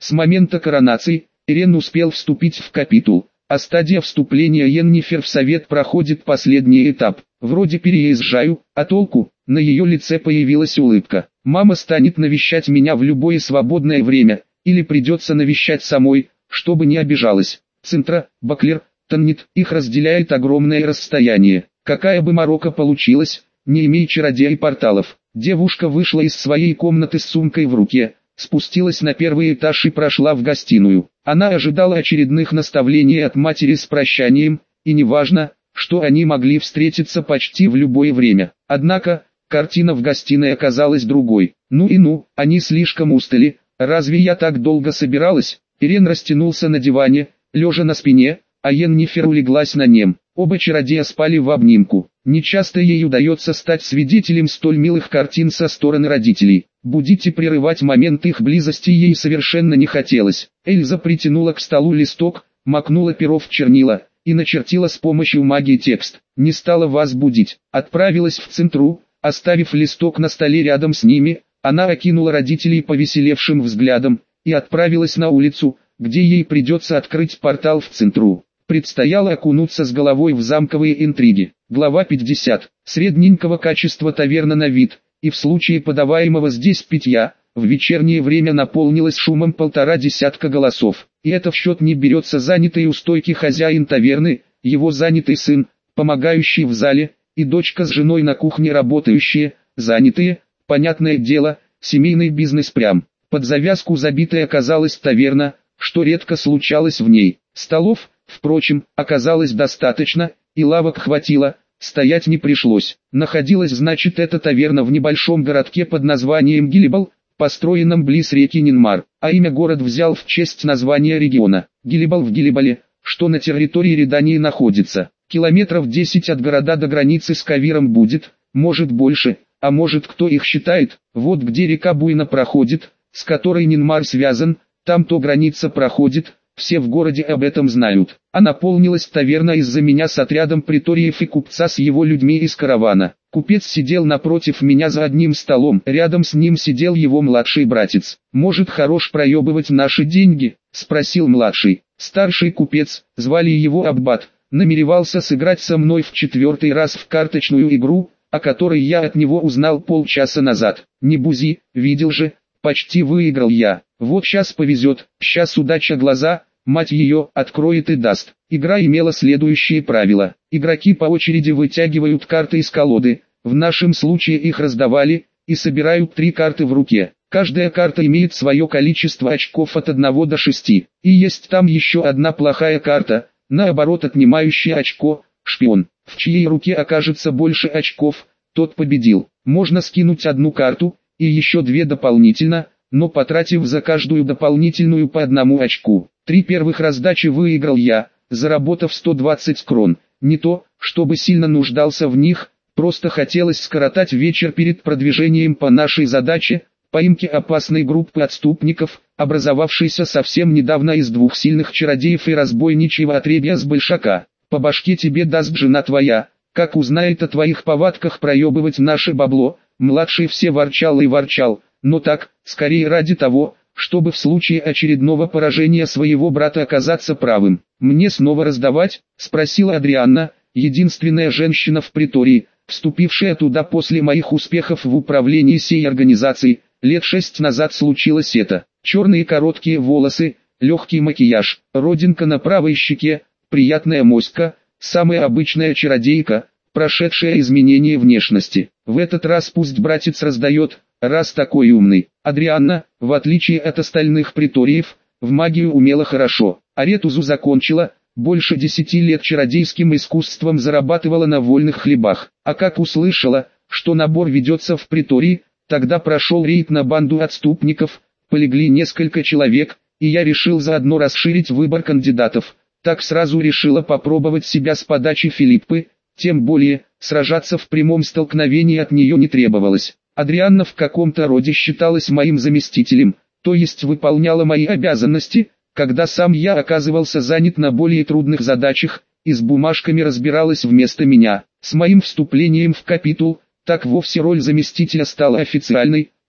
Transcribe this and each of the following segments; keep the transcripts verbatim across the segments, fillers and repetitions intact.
С момента коронации, Ирен успел вступить в капитул, а стадия вступления Йеннифер в совет проходит последний этап. Вроде переезжаю, а толку? На ее лице появилась улыбка. Мама станет навещать меня в любое свободное время, или придется навещать самой, чтобы не обижалась. Центра, Баклер, Таннит, их разделяет огромное расстояние. Какая бы морока получилась, не имея чародея и порталов. Девушка вышла из своей комнаты с сумкой в руке, спустилась на первый этаж и прошла в гостиную. Она ожидала очередных наставлений от матери с прощанием, и неважно, что они могли встретиться почти в любое время. Однако, картина в гостиной оказалась другой. Ну и ну, они слишком устали. Разве я так долго собиралась? Ирен растянулся на диване, лежа на спине, а Йеннифер улеглась на нем. Оба чародея спали в обнимку. Нечасто ей удается стать свидетелем столь милых картин со стороны родителей. Будить и прерывать момент их близости ей совершенно не хотелось. Эльза притянула к столу листок, макнула перо в чернила и начертила с помощью магии текст. Не стала вас будить. Отправилась в Центру, оставив листок на столе рядом с ними. Она окинула родителей повеселевшим взглядом и отправилась на улицу, где ей придется открыть портал в Центру. Предстояло окунуться с головой в замковые интриги. Глава пятьдесят. Средненького качества таверна на вид, и в случае подаваемого здесь питья, в вечернее время наполнилась шумом полтора десятка голосов. И это в счет не берется занятый у стойки хозяин таверны, его занятый сын, помогающий в зале, и дочка с женой на кухне работающие, занятые, понятное дело, семейный бизнес прям. Под завязку забитой оказалась таверна, что редко случалось в ней. Столов, впрочем, оказалось достаточно, и лавок хватило, стоять не пришлось. Находилась, значит, эта таверна в небольшом городке под названием Гиллибал, построенном близ реки Нинмар, а имя город взял в честь названия региона. Гиллибал в Гиллибале, что на территории Редании находится. Километров десять от города до границы с Кавиром будет, может больше, а может кто их считает. Вот где река буйно проходит, с которой Нинмар связан, там то граница проходит. Все в городе об этом знают. А наполнилась таверна из-за меня с отрядом приториев и купца с его людьми из каравана. Купец сидел напротив меня за одним столом, рядом с ним сидел его младший братец. «Может, хорош проебывать наши деньги?» – спросил младший. Старший купец, звали его Аббат, намеревался сыграть со мной в четвертый раз в карточную игру, о которой я от него узнал полчаса назад. «Не бузи, видел же, почти выиграл я. Вот щас повезет, щас удача глаза, мать ее, откроет и даст». Игра имела следующие правила. Игроки по очереди вытягивают карты из колоды, в нашем случае их раздавали, и собирают три карты в руке. Каждая карта имеет свое количество очков от одного до шести. И есть там еще одна плохая карта, наоборот отнимающая очко, шпион. В чьей руке окажется больше очков, тот победил. Можно скинуть одну карту, и еще две дополнительно, но потратив за каждую дополнительную по одному очку. Три первых раздачи выиграл я, заработав сто двадцать крон. Не то, чтобы сильно нуждался в них, просто хотелось скоротать вечер перед продвижением по нашей задаче, поимке опасной группы отступников, образовавшейся совсем недавно из двух сильных чародеев и разбойничьего отребья с большака. По башке тебе даст жена твоя, как узнает о твоих повадках проебывать наше бабло. Младший все ворчал и ворчал, но так, скорее ради того, чтобы в случае очередного поражения своего брата оказаться правым. «Мне снова раздавать?» – спросила Адрианна, единственная женщина в притории, вступившая туда после моих успехов в управлении сей организацией. Лет шесть назад случилось это. Черные короткие волосы, легкий макияж, родинка на правой щеке, приятная моська, самая обычная чародейка, прошедшая изменение внешности. В этот раз пусть братец раздает, раз такой умный. Адрианна, в отличие от остальных приториев, в магию умела хорошо. Аретузу закончила, больше десяти лет чародейским искусством зарабатывала на вольных хлебах. А как услышала, что набор ведется в притории, тогда прошел рейд на банду отступников, полегли несколько человек, и я решил заодно расширить выбор кандидатов. Так сразу решила попробовать себя с подачи Филиппы, тем более, сражаться в прямом столкновении от нее не требовалось. Адрианна в каком-то роде считалась моим заместителем, то есть выполняла мои обязанности, когда сам я оказывался занят на более трудных задачах, и с бумажками разбиралась вместо меня. С моим вступлением в капитул, так вовсе роль заместителя стала официальной,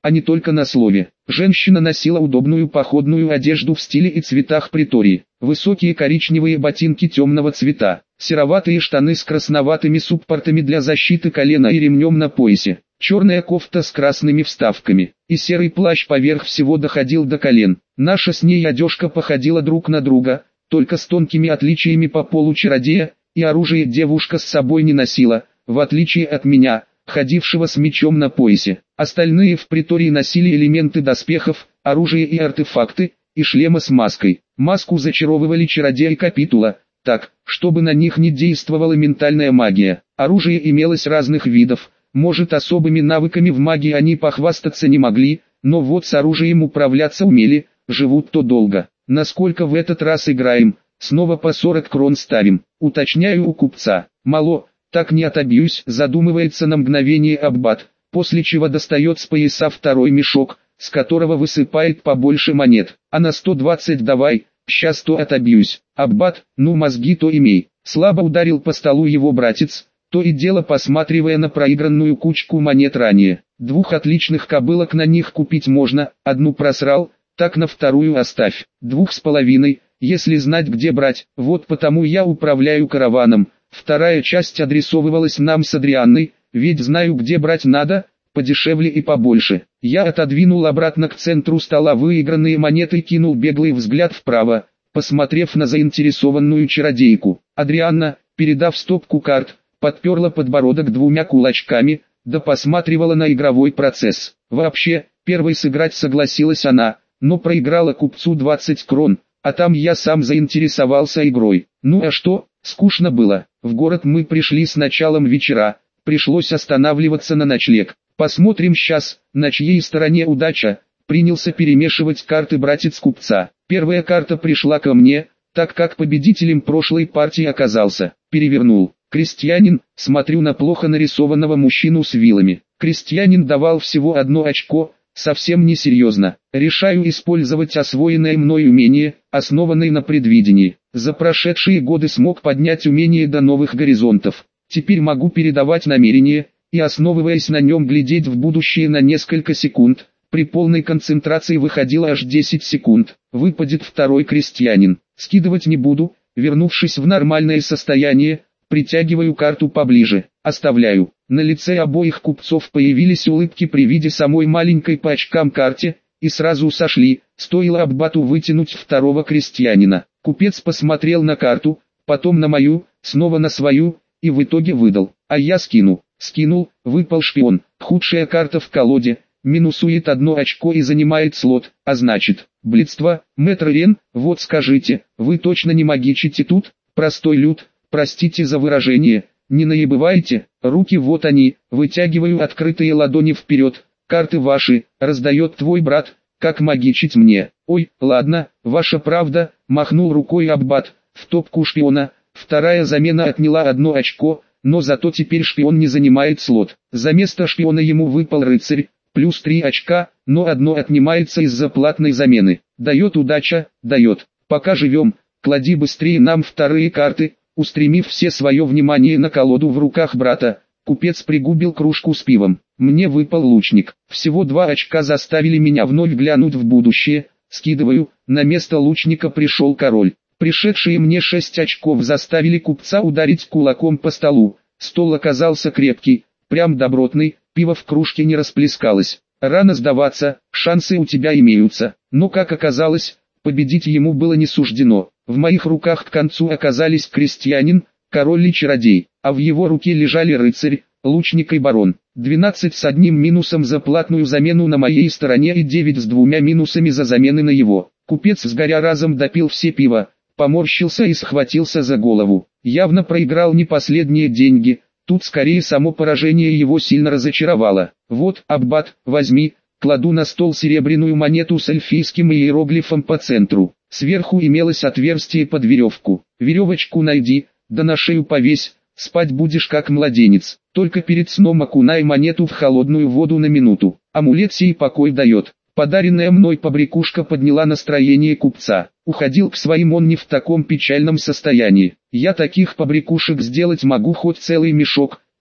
а не только на слове. Женщина носила удобную походную одежду в стиле и цветах притории. Высокие коричневые ботинки темного цвета, сероватые штаны с красноватыми суппортами для защиты колена и ремнем на поясе, черная кофта с красными вставками, и серый плащ поверх всего доходил до колен. Наша с ней одежка походила друг на друга, только с тонкими отличиями по полу чародея, и оружие девушка с собой не носила, в отличие от меня, ходившего с мечом на поясе. Остальные в притории носили элементы доспехов, оружие и артефакты, и шлема с маской. Маску зачаровывали чародея и капитула, так, чтобы на них не действовала ментальная магия. Оружие имелось разных видов, может особыми навыками в магии они похвастаться не могли, но вот с оружием управляться умели, живут то долго. Насколько в этот раз играем, снова по сорок крон ставим, уточняю у купца. Мало, так не отобьюсь, задумывается на мгновение Аббат, после чего достает с пояса второй мешок, с которого высыпает побольше монет. А на сто двадцать давай, сейчас то отобьюсь. Аббат, ну мозги то имей. Слабо ударил по столу его братец, то и дело посматривая на проигранную кучку монет ранее. Двух отличных кобылок на них купить можно, одну просрал, так на вторую оставь. Двух с половиной, если знать где брать, вот потому я управляю караваном. Вторая часть адресовывалась нам с Адрианной, ведь знаю где брать надо, подешевле и побольше. Я отодвинул обратно к центру стола выигранные монеты и кинул беглый взгляд вправо, посмотрев на заинтересованную чародейку. Адрианна, передав стопку карт, подперла подбородок двумя кулачками, да посматривала на игровой процесс. Вообще, первой сыграть согласилась она, но проиграла купцу двадцать крон, а там я сам заинтересовался игрой. Ну а что, скучно было. В город мы пришли с началом вечера, пришлось останавливаться на ночлег. Посмотрим сейчас, на чьей стороне удача. Принялся перемешивать карты братец купца. Первая карта пришла ко мне, так как победителем прошлой партии оказался. Перевернул. Крестьянин, смотрю на плохо нарисованного мужчину с вилами. Крестьянин давал всего одно очко, совсем несерьезно. Решаю использовать освоенное мной умение, основанное на предвидении. За прошедшие годы смог поднять умение до новых горизонтов. Теперь могу передавать намерение, и основываясь на нем глядеть в будущее на несколько секунд. При полной концентрации выходило аж десять секунд. Выпадет второй крестьянин. Скидывать не буду, вернувшись в нормальное состояние, притягиваю карту поближе, оставляю. На лице обоих купцов появились улыбки при виде самой маленькой по очкам карте, и сразу сошли, стоило Аббату вытянуть второго крестьянина. Купец посмотрел на карту, потом на мою, снова на свою, и в итоге выдал. А я скину. Скинул, выпал шпион, худшая карта в колоде, минусует одно очко и занимает слот, а значит, блядство. Мэтр Рен, вот скажите, вы точно не магичите тут? Простой люд, простите за выражение, не наебывайте, руки вот они, вытягиваю открытые ладони вперед, карты ваши, раздает твой брат, как магичить мне? Ой, ладно, ваша правда, махнул рукой Аббат, в топку шпиона, вторая замена отняла одно очко, но зато теперь шпион не занимает слот. За место шпиона ему выпал рыцарь, плюс три очка, но одно отнимается из-за платной замены. Дает удача, дает. Пока живем, клади быстрее нам вторые карты. Устремив все свое внимание на колоду в руках брата, купец пригубил кружку с пивом. Мне выпал лучник. Всего два очка заставили меня вновь глянуть в будущее. Скидываю, на место лучника пришел король. Пришедшие мне шесть очков заставили купца ударить кулаком по столу. Стол оказался крепкий, прям добротный, пиво в кружке не расплескалось. Рано сдаваться, шансы у тебя имеются. Но как оказалось, победить ему было не суждено. В моих руках к концу оказались крестьянин, король и чародей, а в его руке лежали рыцарь, лучник и барон. двенадцать с одним минусом за платную замену на моей стороне и девять с двумя минусами за замены на его. Купец сгоря разом допил все пиво, поморщился и схватился за голову. Явно проиграл не последние деньги, тут скорее само поражение его сильно разочаровало. Вот, Аббат, возьми, кладу на стол серебряную монету с эльфийским иероглифом по центру. Сверху имелось отверстие под веревку. Веревочку найди, да на шею повесь, спать будешь как младенец. Только перед сном окунай монету в холодную воду на минуту. Амулет сей покой дает. Подаренная мной побрякушка подняла настроение купца. Уходил к своим он не в таком печальном состоянии. Я таких побрякушек сделать могу хоть целый мешок,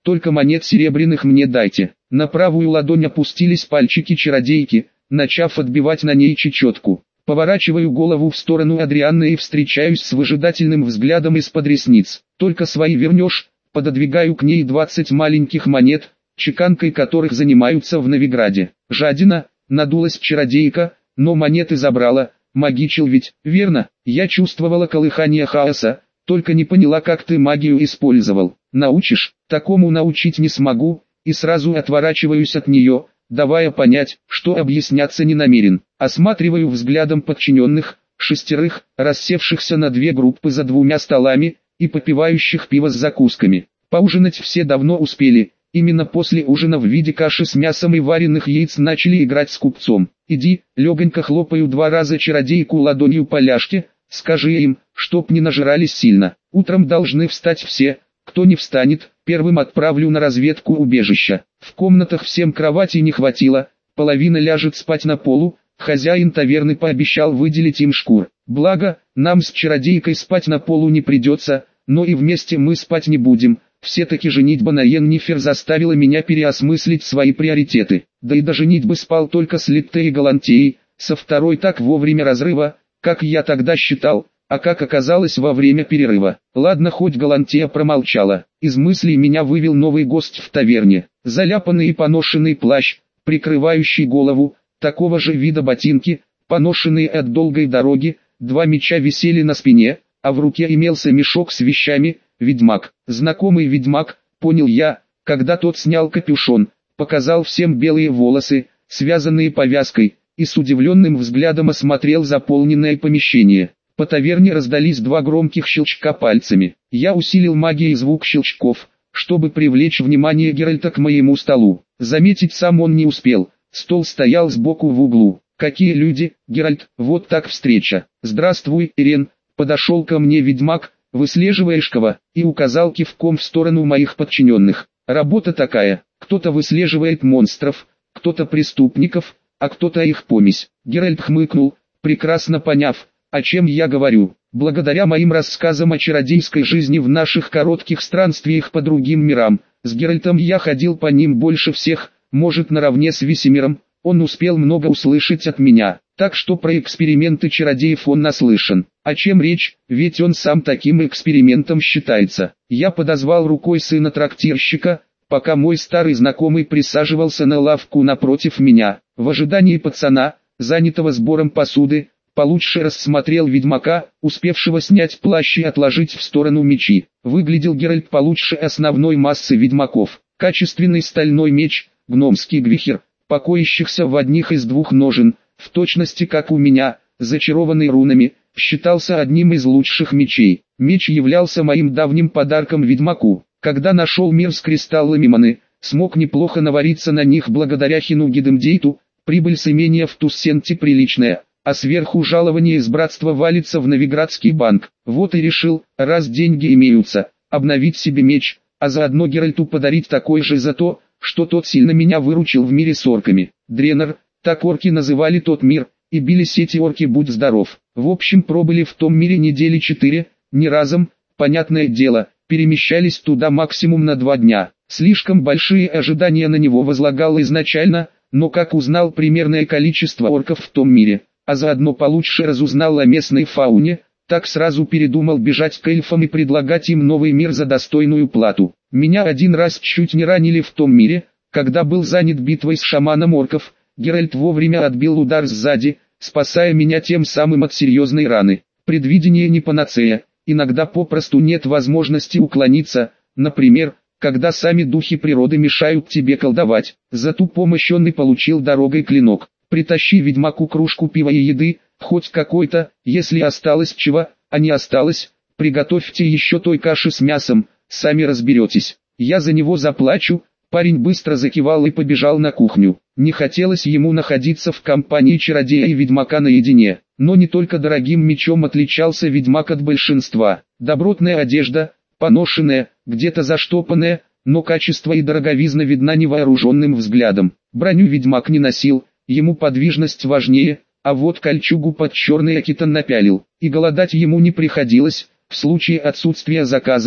только монет серебряных мне дайте. На правую ладонь опустились пальчики чародейки, начав отбивать на ней чечетку. Поворачиваю голову в сторону Адрианны и встречаюсь с выжидательным взглядом из-под ресниц. Только свои вернешь, пододвигаю к ней двадцать маленьких монет, чеканкой которых занимаются в Новиграде. Жадина, надулась чародейка, но монеты забрала, магичил ведь, верно? Я чувствовала колыхание хаоса, только не поняла, как ты магию использовал. Научишь? Такому научить не смогу, и сразу отворачиваюсь от нее, давая понять, что объясняться не намерен. Осматриваю взглядом подчиненных, шестерых, рассевшихся на две группы за двумя столами, и попивающих пиво с закусками. Поужинать все давно успели, именно после ужина в виде каши с мясом и вареных яиц начали играть с купцом. Иди, легонько хлопаю два раза чародейку ладонью по ляжке, скажи им, чтоб не нажирались сильно. Утром должны встать все, кто не встанет, первым отправлю на разведку убежища. В комнатах всем кровати не хватило, половина ляжет спать на полу, хозяин таверны пообещал выделить им шкур. Благо, нам с чародейкой спать на полу не придется, но и вместе мы спать не будем. Все-таки женитьба на Йеннифер заставила меня переосмыслить свои приоритеты. Да и до женитьбы спал только с Литте и Галантией, со второй так вовремя разрыва, как я тогда считал, а как оказалось во время перерыва. Ладно, хоть Галантия промолчала. Из мыслей меня вывел новый гость в таверне. Заляпанный и поношенный плащ, прикрывающий голову, такого же вида ботинки, поношенные от долгой дороги, два меча висели на спине, а в руке имелся мешок с вещами. Ведьмак, знакомый ведьмак, понял я, когда тот снял капюшон, показал всем белые волосы, связанные повязкой, и с удивленным взглядом осмотрел заполненное помещение. По таверне раздались два громких щелчка пальцами. Я усилил магией звук щелчков, чтобы привлечь внимание Геральта к моему столу. Заметить сам он не успел, стол стоял сбоку в углу. Какие люди, Геральт, вот так встреча. Здравствуй, Ирен, подошел ко мне ведьмак, выслеживаешь кого, и указал кивком в сторону моих подчиненных. Работа такая, кто-то выслеживает монстров, кто-то преступников, а кто-то их помесь. Геральт хмыкнул, прекрасно поняв, о чем я говорю. Благодаря моим рассказам о чародейской жизни в наших коротких странствиях по другим мирам, с Геральтом я ходил по ним больше всех, может наравне с Весемиром, он успел много услышать от меня. Так что про эксперименты чародеев он наслышан. О чем речь, ведь он сам таким экспериментом считается. Я подозвал рукой сына трактирщика, пока мой старый знакомый присаживался на лавку напротив меня. В ожидании пацана, занятого сбором посуды, получше рассмотрел ведьмака, успевшего снять плащ и отложить в сторону мечи. Выглядел Геральт получше основной массы ведьмаков. Качественный стальной меч, гномский гвихер, покоящихся в одних из двух ножен, в точности как у меня, зачарованный рунами, считался одним из лучших мечей. Меч являлся моим давним подарком ведьмаку. Когда нашел мир с кристаллами маны, смог неплохо навариться на них благодаря Хину Гидемдейту, прибыль с имения в Туссенте приличная, а сверху жалование из братства валится в Новиградский банк. Вот и решил, раз деньги имеются, обновить себе меч, а заодно Геральту подарить такой же за то, что тот сильно меня выручил в мире с орками. Дренор, так орки называли тот мир, и бились эти орки будь здоров. В общем, пробыли в том мире недели четыре, не разом, понятное дело, перемещались туда максимум на два дня. Слишком большие ожидания на него возлагал изначально, но как узнал примерное количество орков в том мире, а заодно получше разузнал о местной фауне, так сразу передумал бежать к эльфам и предлагать им новый мир за достойную плату. Меня один раз чуть не ранили в том мире, когда был занят битвой с шаманом орков. Геральт вовремя отбил удар сзади, спасая меня тем самым от серьезной раны. Предвидение не панацея, иногда попросту нет возможности уклониться, например, когда сами духи природы мешают тебе колдовать. За ту помощь он и получил дорогой клинок. Притащи ведьмаку кружку пива и еды, хоть какой-то, если осталось чего, а не осталось, приготовьте еще той каши с мясом, сами разберетесь. Я за него заплачу. Парень быстро закивал и побежал на кухню. Не хотелось ему находиться в компании чародея и ведьмака наедине. Но не только дорогим мечом отличался ведьмак от большинства. Добротная одежда, поношенная, где-то заштопанная, но качество и дороговизна видна невооруженным взглядом. Броню ведьмак не носил, ему подвижность важнее, а вот кольчугу под черный акитон напялил. И голодать ему не приходилось, в случае отсутствия заказов,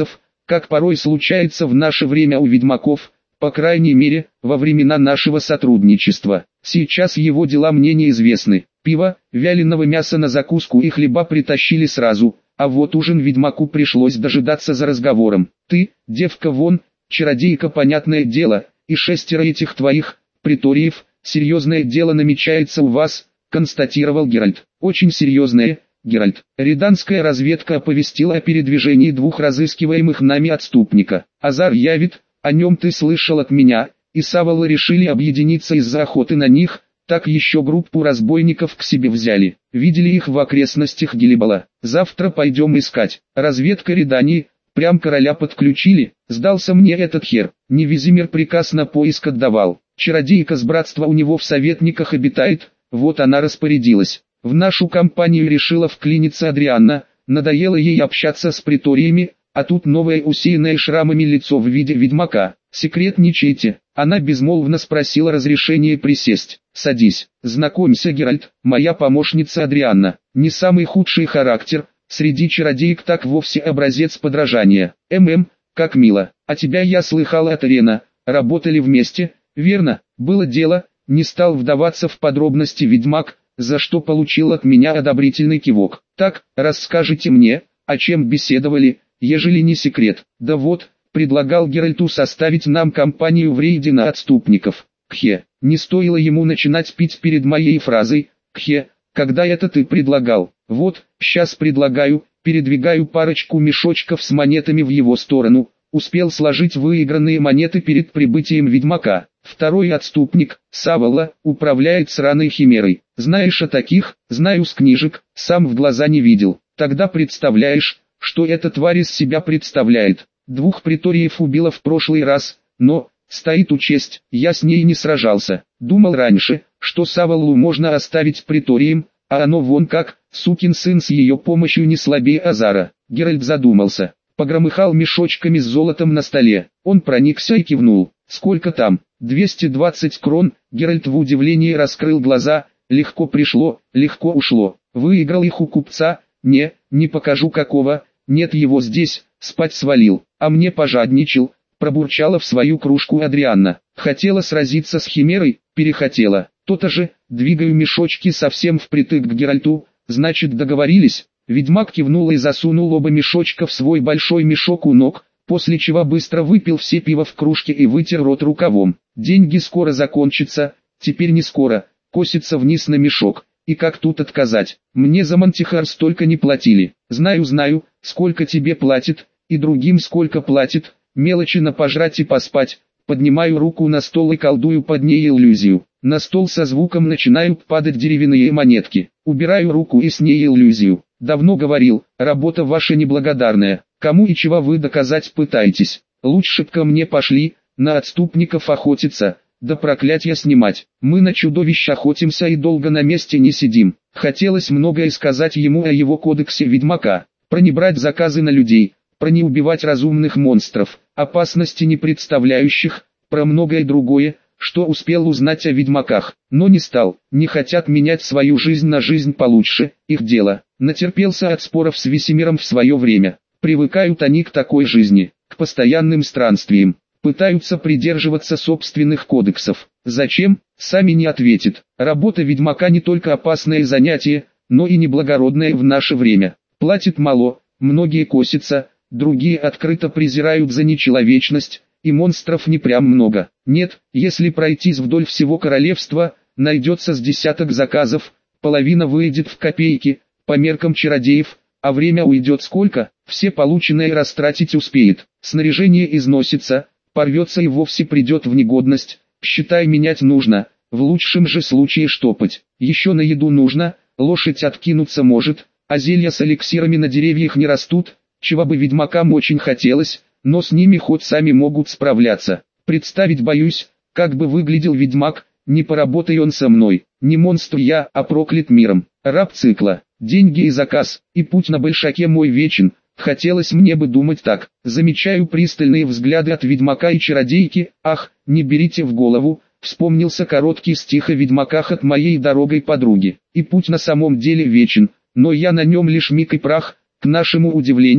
как порой случается в наше время у ведьмаков, по крайней мере, во времена нашего сотрудничества. Сейчас его дела мне неизвестны. Пиво, вяленого мяса на закуску и хлеба притащили сразу, а вот ужин ведьмаку пришлось дожидаться за разговором. Ты, девка вон, чародейка понятное дело, и шестеро этих твоих, приториев, серьезное дело намечается у вас, констатировал Геральт. Очень серьезное, Геральт. Риданская разведка оповестила о передвижении двух разыскиваемых нами отступника. Азар явит, о нем ты слышал от меня, и Саволы решили объединиться из-за охоты на них, так еще группу разбойников к себе взяли. Видели их в окрестностях Гелибала. Завтра пойдем искать. Разведка Ридании, прям короля подключили, сдался мне этот хер. Невизимер приказ на поиск отдавал. Чародейка с братства у него в советниках обитает, вот она распорядилась. В нашу компанию решила вклиниться Адрианна, надоело ей общаться с приториями, а тут новое усеянное шрамами лицо в виде ведьмака. Секретничайте. Она безмолвно спросила разрешения присесть. Садись. Знакомься, Геральт, моя помощница Адрианна. Не самый худший характер, среди чародеек так вовсе образец подражания. ММ, как мило. А тебя я слыхал от Рена, работали вместе, верно? Было дело, не стал вдаваться в подробности ведьмак, за что получил от меня одобрительный кивок. Так, расскажите мне, о чем беседовали, ежели не секрет. Да вот, предлагал Геральту составить нам компанию в рейде на отступников. Кхе, не стоило ему начинать пить перед моей фразой. Кхе, когда это ты предлагал? Вот, сейчас предлагаю, передвигаю парочку мешочков с монетами в его сторону. Успел сложить выигранные монеты перед прибытием ведьмака. Второй отступник, Савола, управляет сраной химерой. Знаешь о таких? Знаю с книжек, сам в глаза не видел. Тогда представляешь, что эта тварь из себя представляет. Двух приториев убила в прошлый раз, но, стоит учесть, я с ней не сражался. Думал раньше, что Саволу можно оставить приторием, а оно вон как, сукин сын с ее помощью не слабее Азара. Геральт задумался, погромыхал мешочками с золотом на столе. Он проникся и кивнул. Сколько там? двести двадцать крон. Геральт в удивлении раскрыл глаза. Легко пришло, легко ушло. Выиграл их у купца? Не, не покажу какого. Нет его здесь, спать свалил. А мне пожадничал, пробурчала в свою кружку Адрианна. Хотела сразиться с химерой, перехотела. То-то же, двигаю мешочки совсем впритык к Геральту, значит договорились. Ведьмак кивнул и засунул оба мешочка в свой большой мешок у ног, после чего быстро выпил все пиво в кружке и вытер рот рукавом. Деньги скоро закончатся, теперь не скоро, косится вниз на мешок. И как тут отказать? Мне за Мантихар столько не платили. Знаю, знаю, сколько тебе платит, и другим сколько платит, мелочи на пожрать и поспать. Поднимаю руку на стол и колдую под ней иллюзию. На стол со звуком начинают падать деревянные монетки. Убираю руку и с ней иллюзию. Давно говорил, работа ваша неблагодарная. Кому и чего вы доказать пытаетесь? Лучше б ко мне пошли, на отступников охотиться, да проклятья снимать. Мы на чудовищ охотимся и долго на месте не сидим. Хотелось многое сказать ему о его кодексе ведьмака. Про не брать заказы на людей, про не убивать разумных монстров, опасности не представляющих, про многое другое, что успел узнать о ведьмаках, но не стал. Не хотят менять свою жизнь на жизнь получше, их дело. Натерпелся от споров с Весемиром в свое время. Привыкают они к такой жизни, к постоянным странствиям. Пытаются придерживаться собственных кодексов. Зачем? Сами не ответит. Работа ведьмака не только опасное занятие, но и неблагородное в наше время. Платит мало, многие косятся, другие открыто презирают за нечеловечность, и монстров не прям много. Нет, если пройтись вдоль всего королевства, найдется с десяток заказов, половина выйдет в копейки, по меркам чародеев, а время уйдет сколько, все полученное растратить успеет. Снаряжение износится, порвется и вовсе придет в негодность, считай менять нужно, в лучшем же случае штопать. Еще на еду нужно, лошадь откинуться может, а зелья с эликсирами на деревьях не растут, чего бы ведьмакам очень хотелось, но с ними хоть сами могут справляться. Представить боюсь, как бы выглядел ведьмак, не поработай он со мной. Не монстр я, а проклят миром. Раб цикла, деньги и заказ, и путь на большаке мой вечен. Хотелось мне бы думать так. Замечаю пристальные взгляды от ведьмака и чародейки. Ах, не берите в голову. Вспомнился короткий стих о ведьмаках от моей дорогой подруги. И путь на самом деле вечен, но я на нем лишь миг и прах. К нашему удивлению,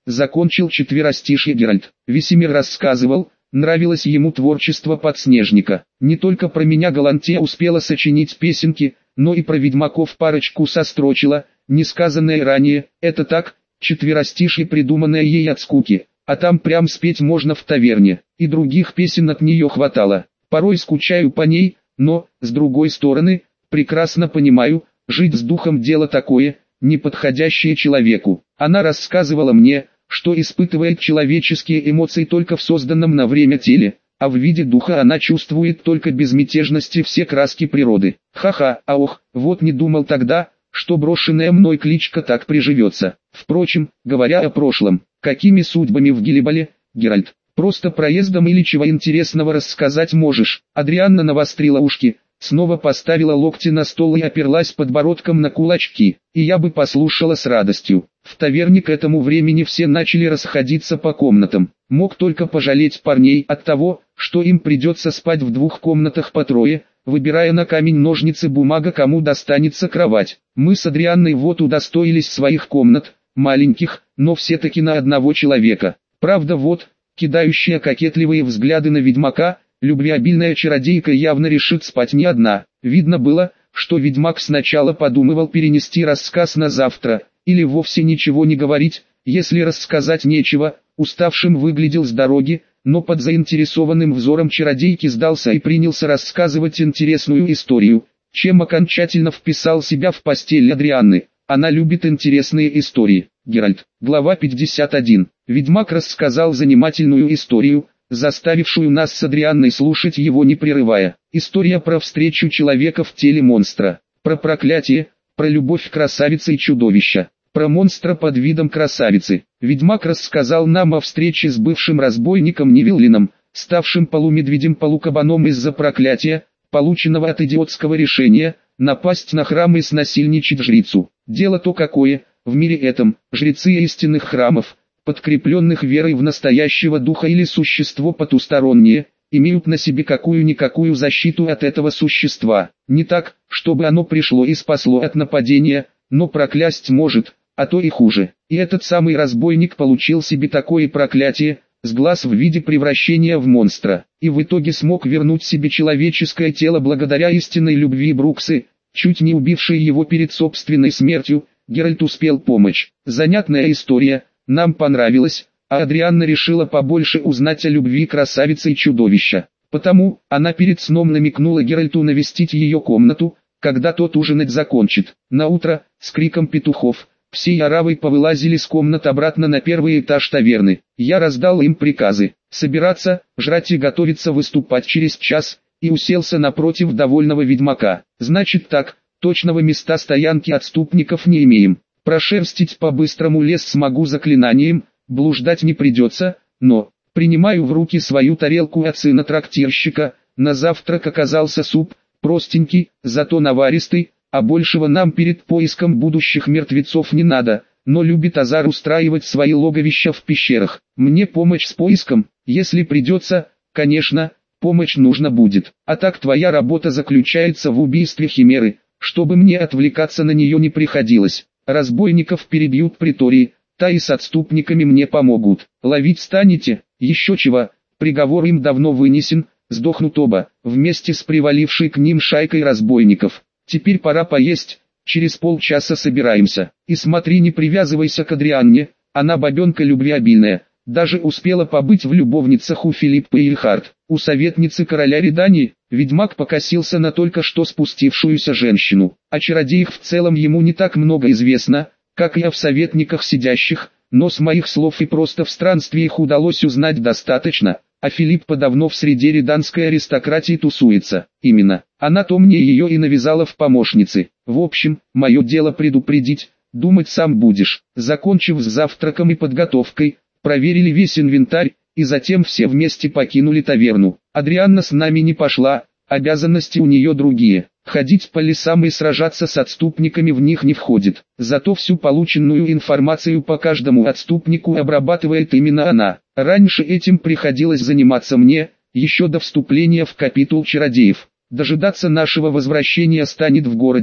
закончил четверостишье Геральт. Весемир рассказывал, нравилось ему творчество Подснежника. Не только про меня Галантея успела сочинить песенки, но и про ведьмаков парочку сострочила, несказанное ранее. Это так, четверостишье, придуманное ей от скуки, а там прям спеть можно в таверне, и других песен от нее хватало. Порой скучаю по ней, но, с другой стороны, прекрасно понимаю, жить с духом дело такое, не подходящее человеку. Она рассказывала мне, что испытывает человеческие эмоции только в созданном на время теле, а в виде духа она чувствует только безмятежность и все краски природы. Ха-ха, а ох, вот не думал тогда, что брошенная мной кличка так приживется. Впрочем, говоря о прошлом, какими судьбами в Гиллибале, Геральт? Просто проездом или чего интересного рассказать можешь? Адрианна навострила ушки, снова поставила локти на стол и оперлась подбородком на кулачки. И я бы послушала с радостью. В таверне к этому времени все начали расходиться по комнатам. Мог только пожалеть парней от того, что им придется спать в двух комнатах по трое, выбирая на камень ножницы бумага, кому достанется кровать. Мы с Адрианной вот удостоились своих комнат, маленьких, но все-таки на одного человека. Правда вот, кидающая кокетливые взгляды на ведьмака, любвеобильная чародейка явно решит спать не одна. Видно было, что ведьмак сначала подумывал перенести рассказ на завтра, или вовсе ничего не говорить, если рассказать нечего. Уставшим выглядел с дороги, но под заинтересованным взором чародейки сдался и принялся рассказывать интересную историю, чем окончательно вписал себя в постель Адрианны. Она любит интересные истории. Геральт. Глава пятьдесят один. Ведьмак рассказал занимательную историю, заставившую нас с Адрианной слушать его не прерывая. История про встречу человека в теле монстра, про проклятие, про любовь красавицы и чудовища, про монстра под видом красавицы. Ведьмак рассказал нам о встрече с бывшим разбойником Невиллином, ставшим полумедведем-полукабаном из-за проклятия, полученного от идиотского решения напасть на храм и снасильничать жрицу. Дело то какое, в мире этом, жрецы истинных храмов, подкрепленных верой в настоящего духа или существо потустороннее, имеют на себе какую-никакую защиту от этого существа. Не так, чтобы оно пришло и спасло от нападения, но проклясть может, а то и хуже. И этот самый разбойник получил себе такое проклятие, с глаз в виде превращения в монстра, и в итоге смог вернуть себе человеческое тело благодаря истинной любви Бруксы, чуть не убившей его перед собственной смертью. Геральт успел помочь. Занятная история, нам понравилась, а Адрианна решила побольше узнать о любви красавицы и чудовища. Потому она перед сном намекнула Геральту навестить ее комнату, когда тот ужинать закончит. Наутро, с криком петухов, всей оравой повылазили с комнат обратно на первый этаж таверны. Я раздал им приказы: собираться, жрать и готовиться выступать через час, и уселся напротив довольного ведьмака. Значит так, точного места стоянки отступников не имеем. Прошерстить по-быстрому лес смогу заклинанием, блуждать не придется, но... Принимаю в руки свою тарелку от сына трактирщика. На завтрак оказался суп, простенький, зато наваристый, а большего нам перед поиском будущих мертвецов не надо, но любит Азар устраивать свои логовища в пещерах. Мне помощь с поиском, если придется, конечно, помощь нужна будет. А так твоя работа заключается в убийстве химеры, чтобы мне отвлекаться на нее не приходилось. Разбойников перебьют притории, та и с отступниками мне помогут. Ловить станете? Еще чего, приговор им давно вынесен, сдохнут оба, вместе с привалившей к ним шайкой разбойников. Теперь пора поесть, через полчаса собираемся. И смотри, не привязывайся к Адрианне, она бабенка любвеобильная, даже успела побыть в любовницах у Филиппа и Эльхард. У советницы короля Редании, ведьмак покосился на только что спустившуюся женщину. О чародеях в целом ему не так много известно, как и о советниках сидящих, но с моих слов и просто в странствиях удалось узнать достаточно, а Филиппа давно в среде реданской аристократии тусуется. Именно, она-то мне ее и навязала в помощницы. В общем, мое дело предупредить, думать сам будешь. Закончив с завтраком и подготовкой, проверили весь инвентарь, и затем все вместе покинули таверну. Адрианна с нами не пошла, обязанности у нее другие. Ходить по лесам и сражаться с отступниками в них не входит. Зато всю полученную информацию по каждому отступнику обрабатывает именно она. Раньше этим приходилось заниматься мне, еще до вступления в капитул чародеев. Дожидаться нашего возвращения станет в городе,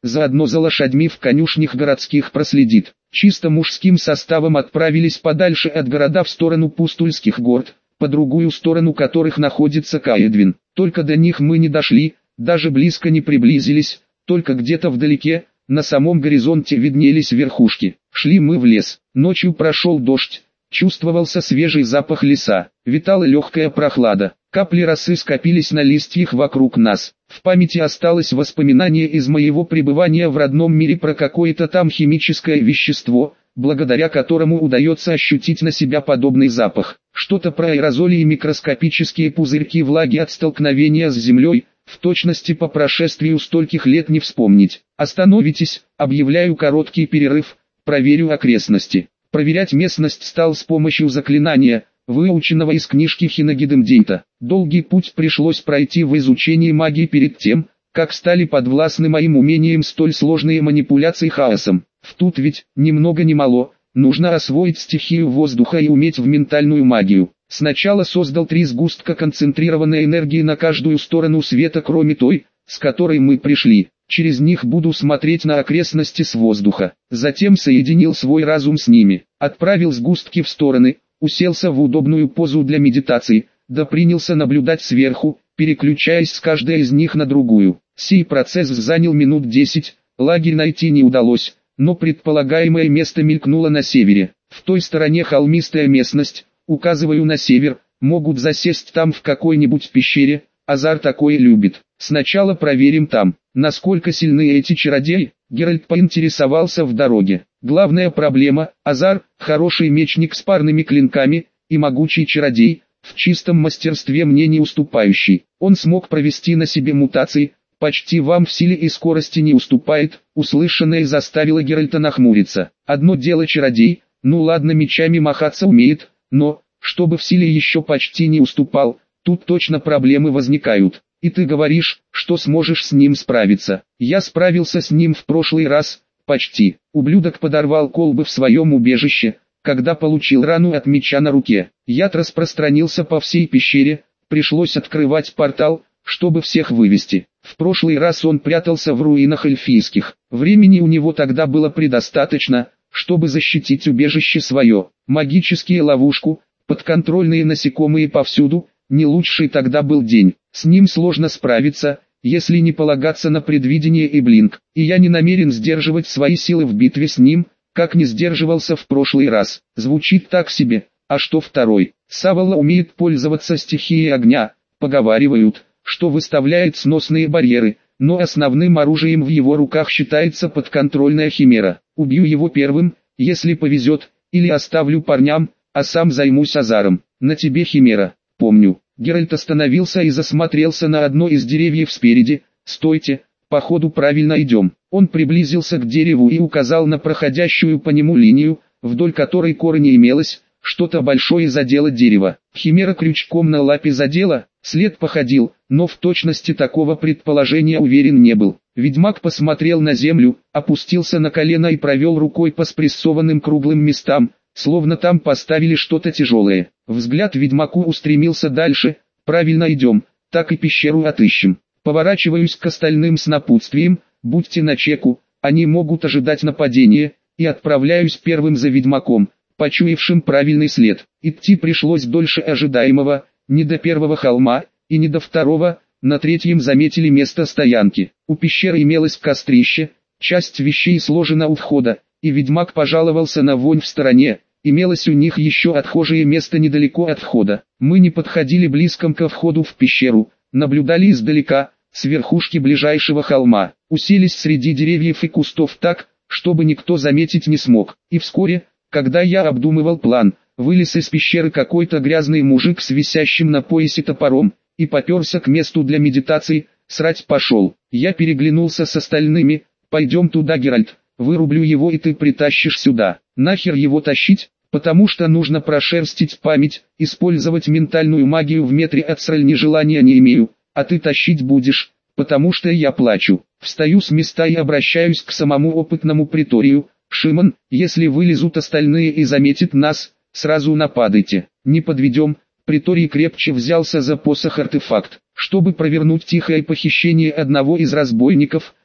заодно за лошадьми в конюшнях городских проследит. Чисто мужским составом отправились подальше от города в сторону Пустульских гор, по другую сторону которых находится Каэдвин. Только до них мы не дошли, даже близко не приблизились, только где-то вдалеке, на самом горизонте виднелись верхушки. Шли мы в лес. Ночью прошел дождь, чувствовался свежий запах леса, витала легкая прохлада. Капли росы скопились на листьях вокруг нас. В памяти осталось воспоминание из моего пребывания в родном мире про какое-то там химическое вещество, благодаря которому удается ощутить на себя подобный запах. Что-то про аэрозоли и микроскопические пузырьки влаги от столкновения с землей, в точности по прошествию стольких лет не вспомнить. Остановитесь, объявляю короткий перерыв, проверю окрестности. Проверять местность стал с помощью заклинания, выученного из книжки Хинагидемдейта. Долгий путь пришлось пройти в изучении магии перед тем, как стали подвластны моим умениям столь сложные манипуляции хаосом. В тут ведь, ни много ни мало, нужно освоить стихию воздуха и уметь в ментальную магию. Сначала создал три сгустка концентрированной энергии на каждую сторону света, кроме той, с которой мы пришли. Через них буду смотреть на окрестности с воздуха. Затем соединил свой разум с ними, отправил сгустки в стороны, уселся в удобную позу для медитации, да принялся наблюдать сверху, переключаясь с каждой из них на другую. Сей процесс занял минут десять, лагерь найти не удалось, но предполагаемое место мелькнуло на севере. В той стороне холмистая местность, указываю на север, могут засесть там в какой-нибудь пещере, Азар такое любит. Сначала проверим там, насколько сильны эти чародеи. Геральт поинтересовался в дороге. Главная проблема, Азар, хороший мечник с парными клинками, и могучий чародей, в чистом мастерстве мне не уступающий. Он смог провести на себе мутации, почти вам в силе и скорости не уступает. Услышанное заставило Геральта нахмуриться. Одно дело чародей, ну ладно, мечами махаться умеет, но, чтобы в силе еще почти не уступал, тут точно проблемы возникают. И ты говоришь, что сможешь с ним справиться. Я справился с ним в прошлый раз, почти. Ублюдок подорвал колбы в своем убежище, когда получил рану от меча на руке. Яд распространился по всей пещере, пришлось открывать портал, чтобы всех вывести. В прошлый раз он прятался в руинах эльфийских. Времени у него тогда было предостаточно, чтобы защитить убежище свое. Магические ловушку, подконтрольные насекомые повсюду, не лучший тогда был день. С ним сложно справиться, если не полагаться на предвидение и блинк. И я не намерен сдерживать свои силы в битве с ним, как не сдерживался в прошлый раз. Звучит так себе. А что второй? Саволла умеет пользоваться стихией огня. Поговаривают, что выставляет сносные барьеры, но основным оружием в его руках считается подконтрольная химера. Убью его первым, если повезет, или оставлю парням, а сам займусь Азаром. На тебе химера. Помню. Геральт остановился и засмотрелся на одно из деревьев спереди. «Стойте, походу правильно идем». Он приблизился к дереву и указал на проходящую по нему линию, вдоль которой корни имелось, что-то большое задело дерево. Химера крючком на лапе задела, след походил, но в точности такого предположения уверен не был. Ведьмак посмотрел на землю, опустился на колено и провел рукой по спрессованным круглым местам, словно там поставили что-то тяжелое. Взгляд ведьмаку устремился дальше. «Правильно идем, так и пещеру отыщем». Поворачиваюсь к остальным с напутствием: будьте начеку, они могут ожидать нападения, и отправляюсь первым за ведьмаком, почуявшим правильный след. Идти пришлось дольше ожидаемого, не до первого холма, и не до второго. На третьем заметили место стоянки. У пещеры имелось кострище, часть вещей сложена у входа, и ведьмак пожаловался на вонь в стороне. Имелось у них еще отхожее место недалеко от входа. Мы не подходили близко ко входу в пещеру, наблюдали издалека, с верхушки ближайшего холма. Уселись среди деревьев и кустов так, чтобы никто заметить не смог. И вскоре, когда я обдумывал план, вылез из пещеры какой-то грязный мужик с висящим на поясе топором, и поперся к месту для медитации. Срать пошел. Я переглянулся с остальными. «Пойдем туда, Геральт, вырублю его и ты притащишь сюда». Нахер его тащить? Потому что нужно прошерстить память, использовать ментальную магию в метре от Сральни желания не имею, а ты тащить будешь, потому что я плачу. Встаю с места и обращаюсь к самому опытному приторию. «Шимон, если вылезут остальные и заметят нас, сразу нападайте, не подведем». Приторий крепче взялся за посох-артефакт. Чтобы провернуть тихое похищение одного из разбойников,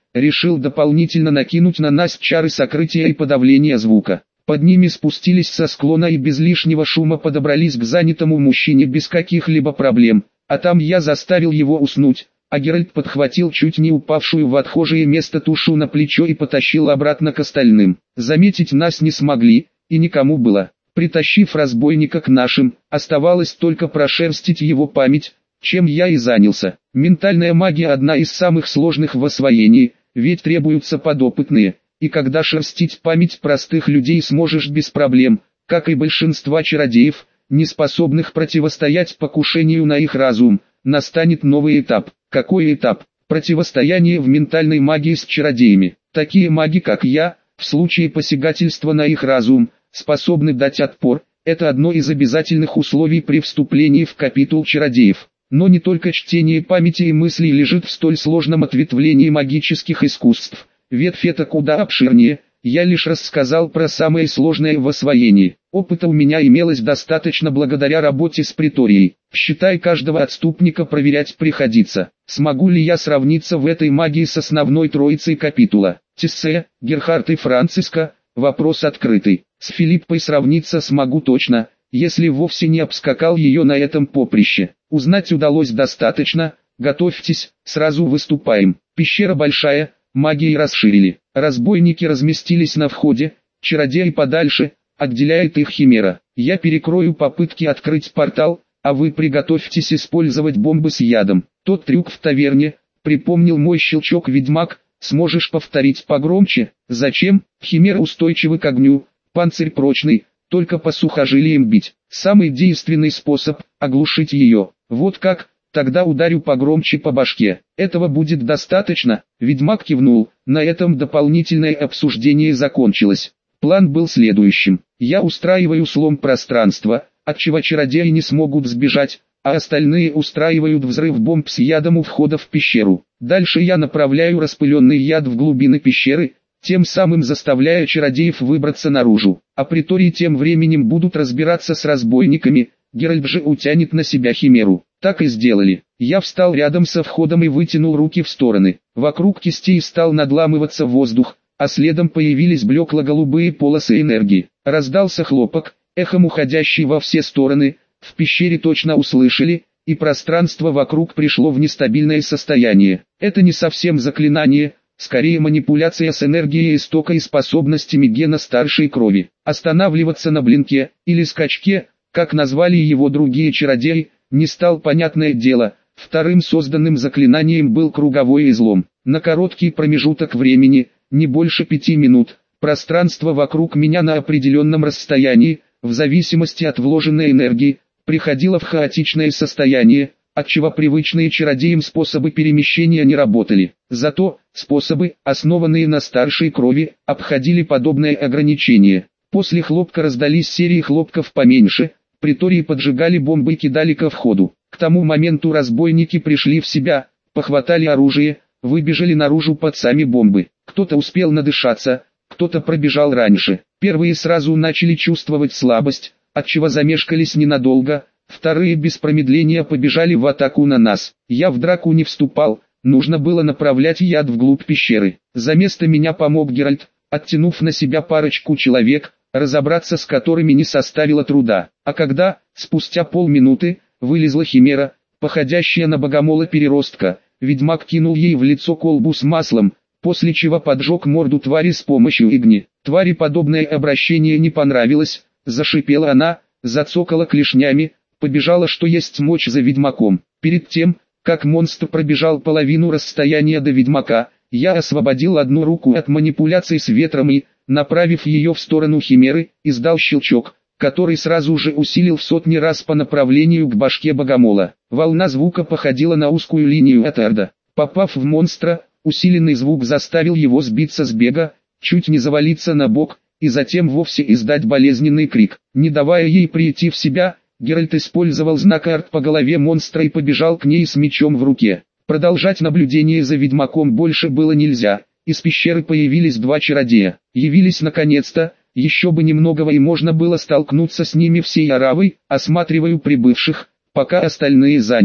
решил дополнительно накинуть на нас чары сокрытия и подавления звука. Под ними спустились со склона и без лишнего шума подобрались к занятому мужчине без каких-либо проблем, а там я заставил его уснуть, а Геральт подхватил чуть не упавшую в отхожее место тушу на плечо и потащил обратно к остальным. Заметить нас не смогли, и никому было. Притащив разбойника к нашим, оставалось только прошерстить его память, чем я и занялся. Ментальная магия одна из самых сложных в освоении, ведь требуются подопытные. И когда шерстить память простых людей сможешь без проблем, как и большинства чародеев, не способных противостоять покушению на их разум, настанет новый этап. Какой этап? Противостояние в ментальной магии с чародеями. Такие маги, как я, в случае посягательства на их разум, способны дать отпор. Это одно из обязательных условий при вступлении в капитул чародеев. Но не только чтение памяти и мыслей лежит в столь сложном ответвлении магических искусств. Ветвь эта куда обширнее, я лишь рассказал про самое сложное в освоении. Опыта у меня имелось достаточно благодаря работе с приторией. Считай, каждого отступника проверять приходится. Смогу ли я сравниться в этой магии с основной троицей капитула? Тессе, Герхард и Франциска? Вопрос открытый. С Филиппой сравниться смогу точно, если вовсе не обскакал ее на этом поприще. Узнать удалось достаточно, готовьтесь, сразу выступаем. Пещера большая. Магией расширили. Разбойники разместились на входе, чародеи подальше, отделяет их химера. Я перекрою попытки открыть портал, а вы приготовьтесь использовать бомбы с ядом. Тот трюк в таверне, припомнил мой щелчок ведьмак, сможешь повторить погромче? Зачем? Химера устойчивы к огню, панцирь прочный, только по сухожилиям бить. Самый действенный способ – оглушить ее. Вот как? Тогда ударю погромче по башке. Этого будет достаточно. Ведьмак кивнул. На этом дополнительное обсуждение закончилось. План был следующим. Я устраиваю слом пространства, отчего чародеи не смогут сбежать, а остальные устраивают взрыв бомб с ядом у входа в пещеру. Дальше я направляю распыленный яд в глубины пещеры, тем самым заставляя чародеев выбраться наружу. А притории тем временем будут разбираться с разбойниками. Геральт же утянет на себя химеру. Так и сделали. Я встал рядом со входом и вытянул руки в стороны. Вокруг кистей стал надламываться воздух, а следом появились блекло-голубые полосы энергии. Раздался хлопок, эхом уходящий во все стороны, в пещере точно услышали, и пространство вокруг пришло в нестабильное состояние. Это не совсем заклинание, скорее манипуляция с энергией истока и способностями гена старшей крови. Останавливаться на блинке, или скачке, как назвали его другие чародеи, не стал, понятное дело. Вторым созданным заклинанием был круговой излом. На короткий промежуток времени, не больше пяти минут, пространство вокруг меня на определенном расстоянии, в зависимости от вложенной энергии, приходило в хаотичное состояние, отчего привычные чародеям способы перемещения не работали. Зато, способы, основанные на старшей крови, обходили подобное ограничение. После хлопка раздались серии хлопков поменьше, притории поджигали бомбы и кидали ко входу. К тому моменту разбойники пришли в себя, похватали оружие, выбежали наружу под сами бомбы. Кто-то успел надышаться, кто-то пробежал раньше. Первые сразу начали чувствовать слабость, отчего замешкались ненадолго, вторые без промедления побежали в атаку на нас. Я в драку не вступал, нужно было направлять яд вглубь пещеры. За место меня помог Геральт, оттянув на себя парочку человек, разобраться с которыми не составило труда. А когда, спустя полминуты, вылезла химера, походящая на богомола-переростка, ведьмак кинул ей в лицо колбу с маслом, после чего поджег морду твари с помощью игни. Твари подобное обращение не понравилось, зашипела она, зацокала клешнями, побежала что есть мочь за ведьмаком. Перед тем, как монстр пробежал половину расстояния до ведьмака, я освободил одну руку от манипуляций с ветром и, направив ее в сторону химеры, издал щелчок, который сразу же усилил в сотни раз по направлению к башке богомола. Волна звука походила на узкую линию Этарда. Попав в монстра, усиленный звук заставил его сбиться с бега, чуть не завалиться на бок, и затем вовсе издать болезненный крик. Не давая ей прийти в себя, Геральт использовал знак арт по голове монстра и побежал к ней с мечом в руке. Продолжать наблюдение за ведьмаком больше было нельзя. Из пещеры появились два чародея. Явились наконец-то, еще бы немногого и можно было столкнуться с ними всей оравой. Осматриваю прибывших, пока остальные заняты.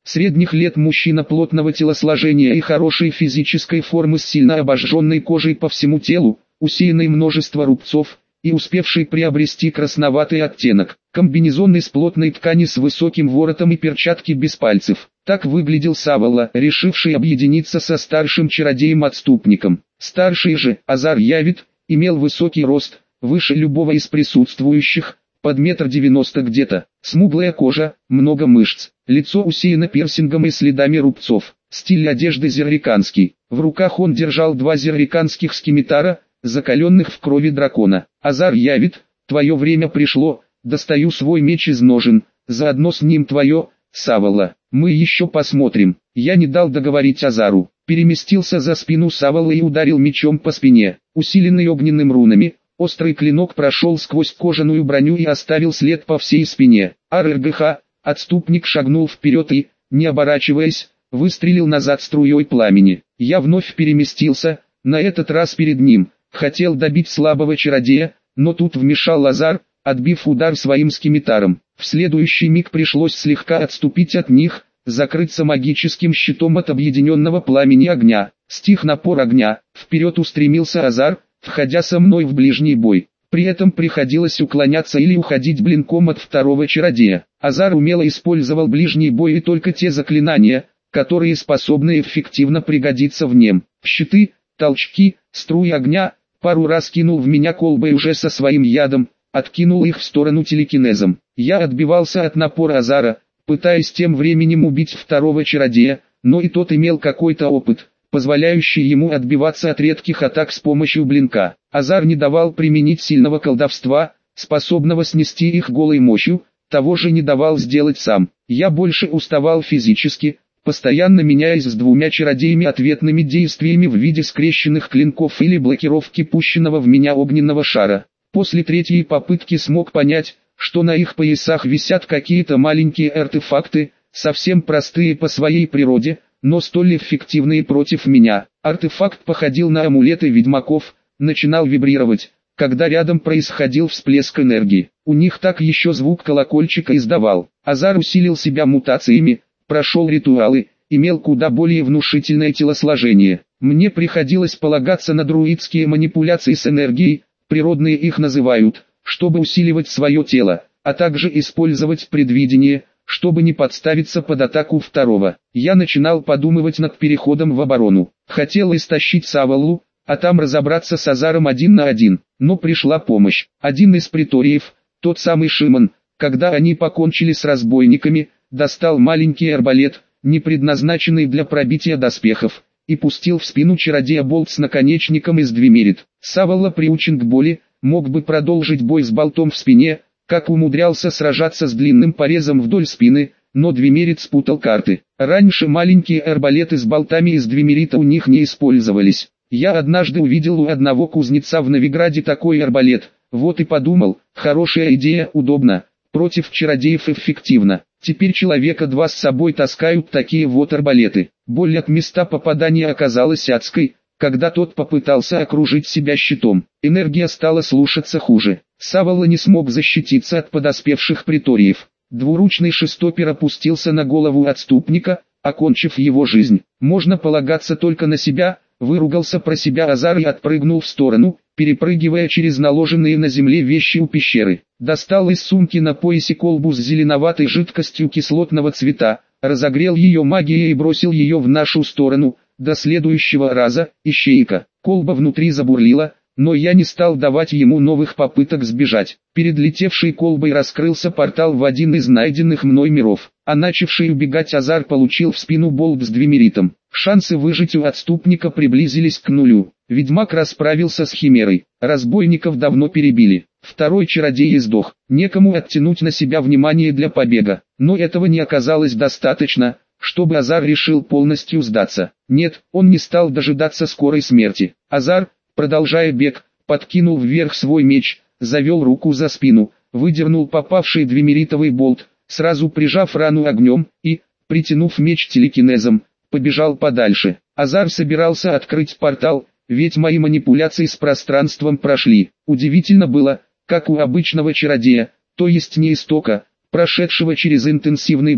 Средних лет мужчина плотного телосложения и хорошей физической формы с сильно обожженной кожей по всему телу, усеянной множество рубцов, и успевший приобрести красноватый оттенок. Комбинезон из плотной ткани с высоким воротом и перчатки без пальцев. Так выглядел Саволла, решивший объединиться со старшим чародеем-отступником. Старший же, Азар Явит, имел высокий рост, выше любого из присутствующих, под метр девяносто где-то. Смуглая кожа, много мышц, лицо усеяно пирсингом и следами рубцов. Стиль одежды зерриканский. В руках он держал два зерриканских скимитара, закаленных в крови дракона. Азар Явит, твое время пришло, достаю свой меч из ножен, заодно с ним твое, Саволла. Мы еще посмотрим. Я не дал договорить Азару. Переместился за спину Саволлы и ударил мечом по спине. Усиленный огненным рунами, острый клинок прошел сквозь кожаную броню и оставил след по всей спине. АРГХ, отступник шагнул вперед и, не оборачиваясь, выстрелил назад струей пламени. Я вновь переместился, на этот раз перед ним. Хотел добить слабого чародея, но тут вмешал Азар, отбив удар своим скимитаром. В следующий миг пришлось слегка отступить от них, закрыться магическим щитом от объединенного пламени огня. Стих напор огня, вперед устремился Азар, входя со мной в ближний бой. При этом приходилось уклоняться или уходить блинком от второго чародея. Азар умело использовал ближний бой и только те заклинания, которые способны эффективно пригодиться в нем. Щиты, толчки, струи огня, пару раз кинул в меня колбой уже со своим ядом, откинул их в сторону телекинезом. Я отбивался от напора Азара, пытаясь тем временем убить второго чародея, но и тот имел какой-то опыт, позволяющий ему отбиваться от редких атак с помощью блинка. Азар не давал применить сильного колдовства, способного снести их голой мощью, того же не давал сделать сам. Я больше уставал физически, постоянно меняясь с двумя чародеями ответными действиями в виде скрещенных клинков или блокировки пущенного в меня огненного шара. После третьей попытки смог понять, что на их поясах висят какие-то маленькие артефакты, совсем простые по своей природе, но столь эффективные против меня. Артефакт походил на амулеты ведьмаков, начинал вибрировать, когда рядом происходил всплеск энергии. У них так еще звук колокольчика издавал. Азар усилил себя мутациями, прошел ритуалы, имел куда более внушительное телосложение. Мне приходилось полагаться на друидские манипуляции с энергией, природные их называют, чтобы усиливать свое тело, а также использовать предвидение, чтобы не подставиться под атаку второго. Я начинал подумывать над переходом в оборону. Хотел истощить Саволлу, а там разобраться с Азаром один на один. Но пришла помощь. Один из приториев, тот самый Шимон, когда они покончили с разбойниками, достал маленький арбалет, не предназначенный для пробития доспехов, и пустил в спину чародея болт с наконечником из двемерит. Саволла приучен к боли, мог бы продолжить бой с болтом в спине, как умудрялся сражаться с длинным порезом вдоль спины, но двемерит спутал карты. Раньше маленькие арбалеты с болтами из двемерита у них не использовались. Я однажды увидел у одного кузнеца в Новиграде такой арбалет, вот и подумал, хорошая идея, удобно, против чародеев эффективно. Теперь человека два с собой таскают такие вот арбалеты. Боль от места попадания оказалась адской, когда тот попытался окружить себя щитом. Энергия стала слушаться хуже. Саволла не смог защититься от подоспевших приториев. Двуручный шестопер опустился на голову отступника, окончив его жизнь. Можно полагаться только на себя, выругался про себя Азар и отпрыгнул в сторону, перепрыгивая через наложенные на земле вещи у пещеры. Достал из сумки на поясе колбу с зеленоватой жидкостью кислотного цвета, разогрел ее магией и бросил ее в нашу сторону. До следующего раза, ищейка. Колба внутри забурлила, но я не стал давать ему новых попыток сбежать. Перед летевшей колбой раскрылся портал в один из найденных мной миров, а начавший убегать Азар получил в спину болт с двемеритом. Шансы выжить у отступника приблизились к нулю. Ведьмак расправился с химерой, разбойников давно перебили. Второй чародей издох, некому оттянуть на себя внимание для побега, но этого не оказалось достаточно, чтобы Азар решил полностью сдаться. Нет, он не стал дожидаться скорой смерти. Азар, продолжая бег, подкинул вверх свой меч, завел руку за спину, выдернул попавший двемеритовый болт, сразу прижав рану огнем, и, притянув меч телекинезом, побежал подальше. Азар собирался открыть портал, ведь мои манипуляции с пространством прошли. Удивительно было, как у обычного чародея, то есть не истока, прошедшего через интенсивный бой,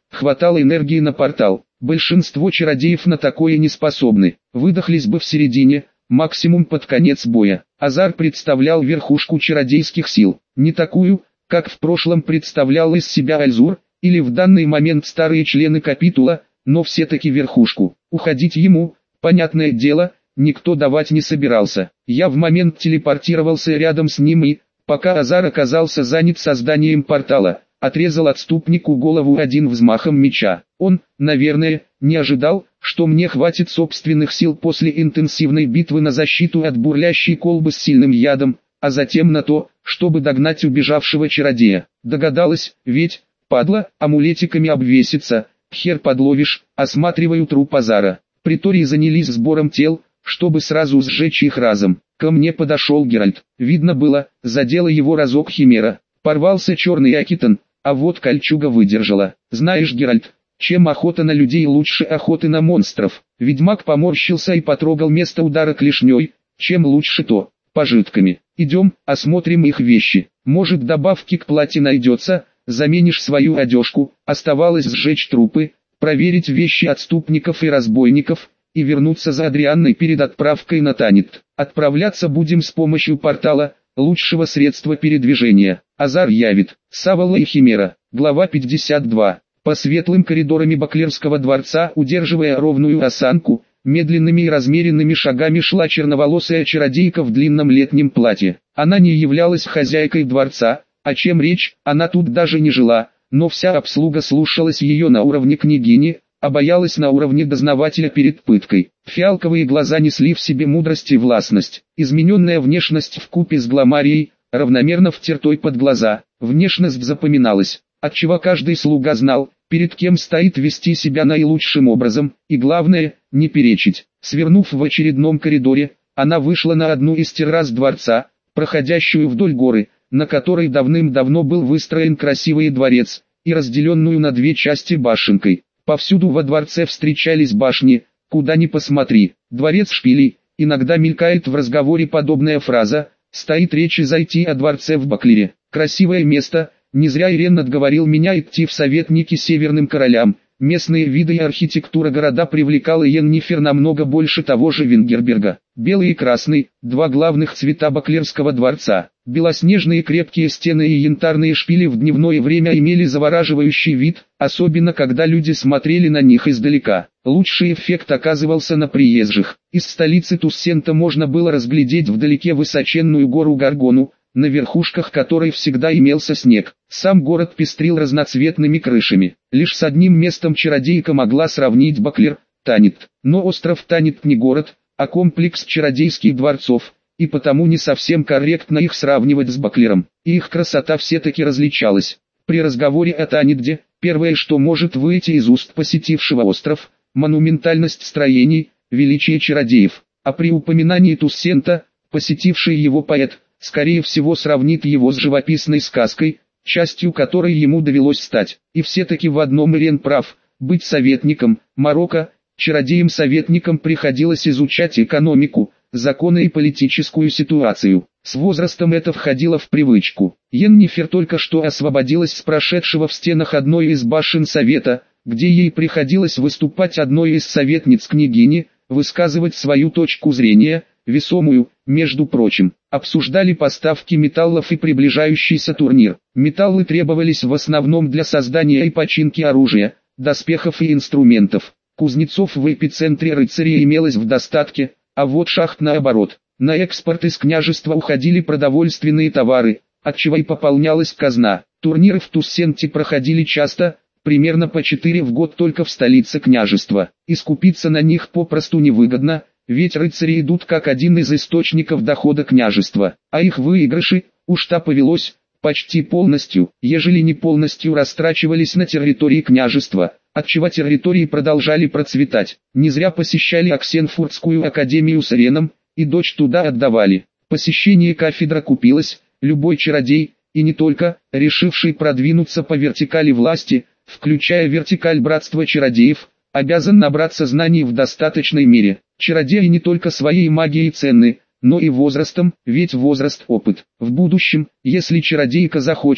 хватало энергии на портал. Большинство чародеев на такое не способны, выдохлись бы в середине, максимум под конец боя. Азар представлял верхушку чародейских сил, не такую, как в прошлом представлял из себя Альзур, или в данный момент старые члены капитула, но все-таки верхушку. Уходить ему, понятное дело, никто давать не собирался. Я в момент телепортировался рядом с ним и, пока Азар оказался занят созданием портала, отрезал отступнику голову один взмахом меча. Он, наверное, не ожидал, что мне хватит собственных сил после интенсивной битвы на защиту от бурлящей колбы с сильным ядом, а затем на то, чтобы догнать убежавшего чародея. Догадалась, ведь, падла, амулетиками обвесится, хер подловишь. Осматриваю труп Азара. Притории занялись сбором тел, чтобы сразу сжечь их разом. Ко мне подошел Геральт. Видно было, задела его разок химера. Порвался черный акитон, а вот кольчуга выдержала. Знаешь, Геральт, чем охота на людей лучше охоты на монстров? Ведьмак поморщился и потрогал место удара клешней. Чем лучше то, пожитками. Идем, осмотрим их вещи. Может, добавки к платье найдется, заменишь свою одежку. Оставалось сжечь трупы, проверить вещи отступников и разбойников, и вернуться за Адрианной перед отправкой на Танит. Отправляться будем с помощью портала, лучшего средства передвижения. Азар явит. Савала и Химера. Глава пятьдесят два. По светлым коридорам Баклерского дворца, удерживая ровную осанку, медленными и размеренными шагами шла черноволосая чародейка в длинном летнем платье. Она не являлась хозяйкой дворца, о чем речь, она тут даже не жила, но вся обслуга слушалась ее на уровне княгини, а боялась на уровне дознавателя перед пыткой. Фиалковые глаза несли в себе мудрость и властность. Измененная внешность вкупе с гламарией, равномерно втертой под глаза, внешность запоминалась, отчего каждый слуга знал, перед кем стоит вести себя наилучшим образом, и главное, не перечить. Свернув в очередном коридоре, она вышла на одну из террас дворца, проходящую вдоль горы, на которой давным-давно был выстроен красивый дворец, и разделенную на две части башенкой. Повсюду во дворце встречались башни, куда ни посмотри, дворец шпилей. Иногда мелькает в разговоре подобная фраза, стоит речь зайти о дворце в Баклере. Красивое место, не зря Ирен отговорил меня идти в советники северным королям. Местные виды и архитектура города привлекала Йеннифер намного больше того же Вингерберга. Белый и красный, два главных цвета Баклерского дворца. Белоснежные крепкие стены и янтарные шпили в дневное время имели завораживающий вид, особенно когда люди смотрели на них издалека. Лучший эффект оказывался на приезжих. Из столицы Туссента можно было разглядеть вдалеке высоченную гору Гаргону, на верхушках которой всегда имелся снег. Сам город пестрил разноцветными крышами. Лишь с одним местом чародейка могла сравнить Баклер, Танит. Но остров Танит не город, а комплекс чародейских дворцов, и потому не совсем корректно их сравнивать с Баклером. И их красота все-таки различалась. При разговоре о Танитде, первое, что может выйти из уст посетившего остров, монументальность строений, величие чародеев. А при упоминании Туссента, посетивший его поэт, скорее всего сравнит его с живописной сказкой, частью которой ему довелось стать. И все-таки в одном Ирен прав, быть советником, Марокко, чародеем-советником приходилось изучать экономику, законы и политическую ситуацию. С возрастом это входило в привычку. Йеннифер только что освободилась с прошедшего в стенах одной из башен совета, где ей приходилось выступать одной из советниц княгини, высказывать свою точку зрения, весомую, между прочим. Обсуждали поставки металлов и приближающийся турнир. Металлы требовались в основном для создания и починки оружия, доспехов и инструментов. Кузнецов в эпицентре рыцарей имелось в достатке, а вот шахт наоборот. На экспорт из княжества уходили продовольственные товары, отчего и пополнялась казна. Турниры в Туссенте проходили часто, примерно по четыре в год только в столице княжества. И скупиться на них попросту невыгодно, ведь рыцари идут как один из источников дохода княжества, а их выигрыши, уж та повелось, почти полностью, ежели не полностью растрачивались на территории княжества, отчего территории продолжали процветать. Не зря посещали Оксенфуртскую академию с Иреном, и дочь туда отдавали. Посещение кафедры купилось, любой чародей, и не только, решивший продвинуться по вертикали власти, включая вертикаль братства чародеев, обязан набраться знаний в достаточной мере. Чародеи не только своей магией ценны, но и возрастом, ведь возраст – опыт. В будущем, если чародейка захочет,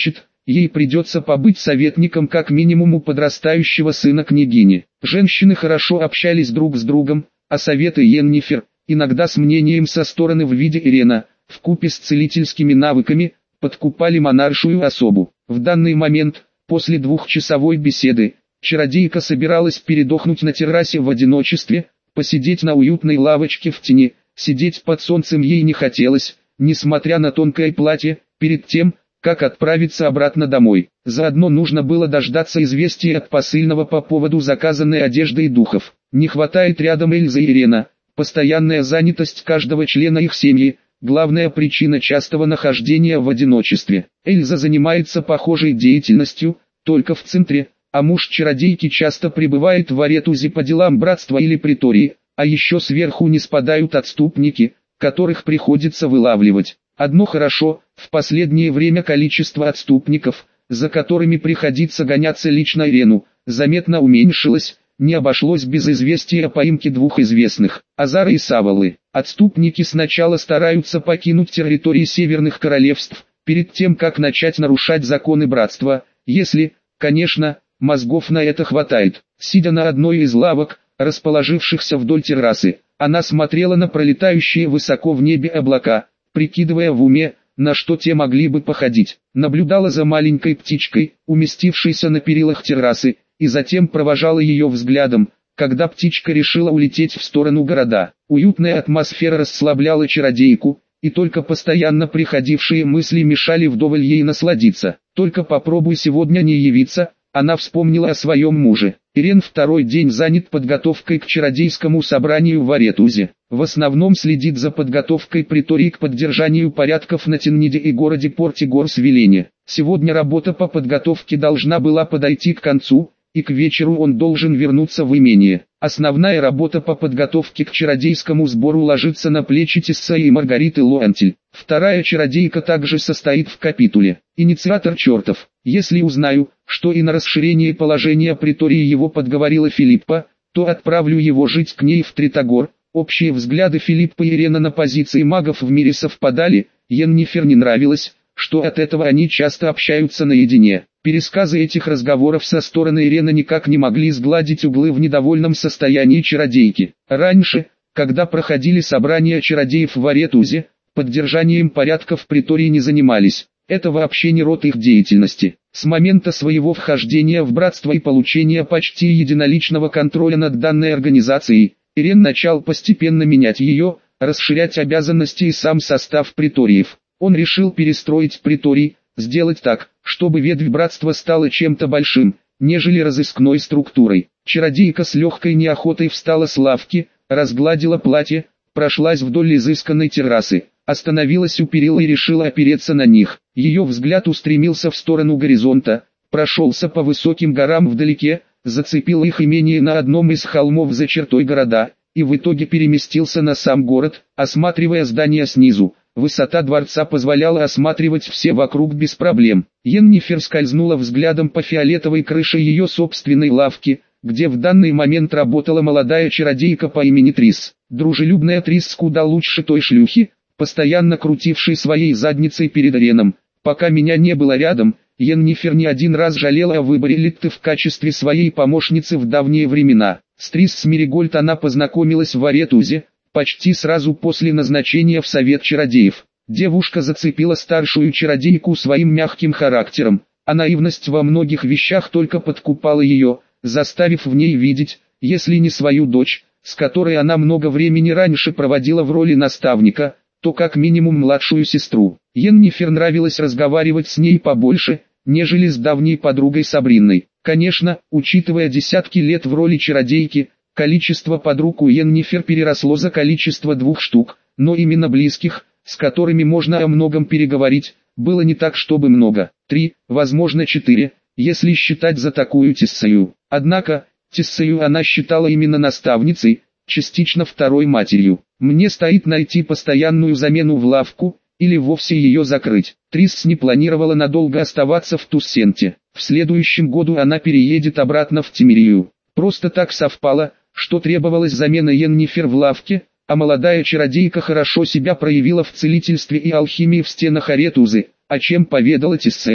ей придется побыть советником как минимум у подрастающего сына княгини. Женщины хорошо общались друг с другом, а советы Йеннифер, иногда с мнением со стороны в виде Ирена, вкупе с целительскими навыками, подкупали монаршую особу. В данный момент, после двухчасовой беседы, чародейка собиралась передохнуть на террасе в одиночестве, посидеть на уютной лавочке в тени. Сидеть под солнцем ей не хотелось, несмотря на тонкое платье, перед тем, как отправиться обратно домой. Заодно нужно было дождаться известия от посыльного по поводу заказанной одежды и духов. Не хватает рядом Эльзы и Ирена. Постоянная занятость каждого члена их семьи – главная причина частого нахождения в одиночестве. Эльза занимается похожей деятельностью, только в центре, а муж чародейки часто пребывает в Аретузе по делам братства или притории, а еще сверху не спадают отступники, которых приходится вылавливать. Одно хорошо, в последнее время количество отступников, за которыми приходится гоняться лично Ирену, заметно уменьшилось. Не обошлось без известия о поимке двух известных, Азара и Савалы. Отступники сначала стараются покинуть территории северных королевств, перед тем как начать нарушать законы братства, если, конечно, мозгов на это хватает. Сидя на одной из лавок, расположившихся вдоль террасы, она смотрела на пролетающие высоко в небе облака, прикидывая в уме, на что те могли бы походить. Наблюдала за маленькой птичкой, уместившейся на перилах террасы, и затем провожала ее взглядом, когда птичка решила улететь в сторону города. Уютная атмосфера расслабляла чародейку, и только постоянно приходившие мысли мешали вдоволь ей насладиться. Только попробуй сегодня не явиться, она вспомнила о своем муже. Ирен второй день занят подготовкой к чародейскому собранию в Аретузе. В основном следит за подготовкой притории к поддержанию порядков на Тенниде и городе Портигор-Свилене. Сегодня работа по подготовке должна была подойти к концу, и к вечеру он должен вернуться в имение. Основная работа по подготовке к чародейскому сбору ложится на плечи Тесса и Маргариты Луантель. Вторая чародейка также состоит в капитуле. Инициатор чертов. Если узнаю, что и на расширение положения притории его подговорила Филиппа, то отправлю его жить к ней в Тритогор. Общие взгляды Филиппа и Ирена на позиции магов в мире совпадали. Йеннифер не нравилось, что от этого они часто общаются наедине. Пересказы этих разговоров со стороны Ирены никак не могли сгладить углы в недовольном состоянии чародейки. Раньше, когда проходили собрания чародеев в Аретузе, поддержанием порядка в притории не занимались. Это вообще не род их деятельности. С момента своего вхождения в братство и получения почти единоличного контроля над данной организацией, Ирен начал постепенно менять ее, расширять обязанности и сам состав приториев. Он решил перестроить приторий, сделать так, чтобы ветвь братства стала чем-то большим, нежели разыскной структурой. Чародейка с легкой неохотой встала с лавки, разгладила платье, прошлась вдоль изысканной террасы, остановилась у перил и решила опереться на них. Ее взгляд устремился в сторону горизонта, прошелся по высоким горам вдалеке, зацепил их имение на одном из холмов за чертой города, и в итоге переместился на сам город, осматривая здания снизу. Высота дворца позволяла осматривать все вокруг без проблем. Йеннифер скользнула взглядом по фиолетовой крыше ее собственной лавки, где в данный момент работала молодая чародейка по имени Трис. Дружелюбная Трис куда лучше той шлюхи, постоянно крутившей своей задницей перед Иреном. Пока меня не было рядом, Йеннифер не один раз жалела о выборе Литты в качестве своей помощницы в давние времена. С Трис Смиригольд она познакомилась в Аретузе, почти сразу после назначения в Совет чародеев. Девушка зацепила старшую чародейку своим мягким характером, а наивность во многих вещах только подкупала ее, заставив в ней видеть, если не свою дочь, с которой она много времени раньше проводила в роли наставника, то как минимум младшую сестру. Йеннифер нравилось разговаривать с ней побольше, нежели с давней подругой Сабриной. Конечно, учитывая десятки лет в роли чародейки, количество подруг у Йеннифер переросло за количество двух штук, но именно близких, с которыми можно о многом переговорить, было не так чтобы много. Три, возможно четыре, если считать за такую Тессею. Однако, Тессею она считала именно наставницей, частично второй матерью. Мне стоит найти постоянную замену в лавку, или вовсе ее закрыть. Трис не планировала надолго оставаться в Туссенте. В следующем году она переедет обратно в Тимирию. Просто так совпало, что требовалась замена Йеннифер в лавке, а молодая чародейка хорошо себя проявила в целительстве и алхимии в стенах Аретузы, о чем поведала Тессея.